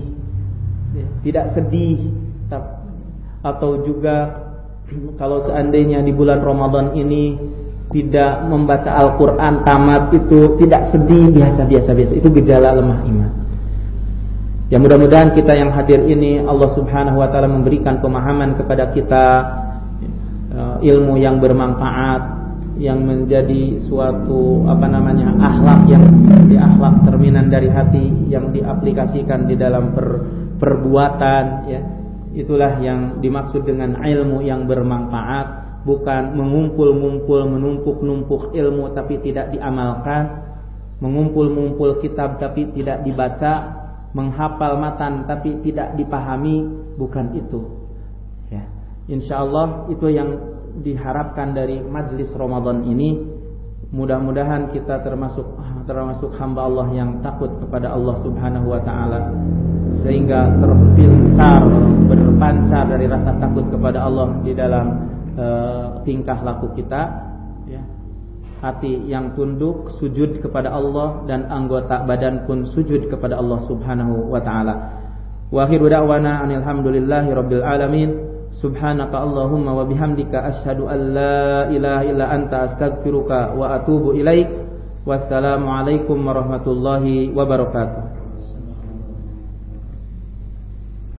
sedih. Atau juga kalau seandainya di bulan Ramadan ini tidak membaca Al-Quran tamat, itu tidak sedih, biasa. Itu gejala lemah iman. Ya, mudah-mudahan kita yang hadir ini Allah Subhanahu wa taala memberikan pemahaman kepada kita, ilmu yang bermanfaat, yang menjadi suatu akhlak yang akhlak cerminan dari hati yang diaplikasikan di dalam perbuatan, ya. Itulah yang dimaksud dengan ilmu yang bermanfaat. Bukan mengumpul-ngumpul, menumpuk-numpuk ilmu tapi tidak diamalkan, mengumpul-ngumpul kitab tapi tidak dibaca, menghafal matan tapi tidak dipahami, bukan itu. Ya. Insyaallah itu yang diharapkan dari majlis Ramadan ini. Mudah-mudahan kita termasuk hamba Allah yang takut kepada Allah Subhanahu wa taala, sehingga berpancar dari rasa takut kepada Allah di dalam tingkah laku kita, ya. Hati yang tunduk sujud kepada Allah dan anggota badan pun sujud kepada Allah Subhanahu wa taala. Wa akhiru da'wana alhamdulillahi rabbil alamin. Subhanaka Allahumma wa bihamdika asyhadu an la ilaha illa anta astaghfiruka wa atubu ilaik. Wassalamu alaikum warahmatullahi wabarakatuh.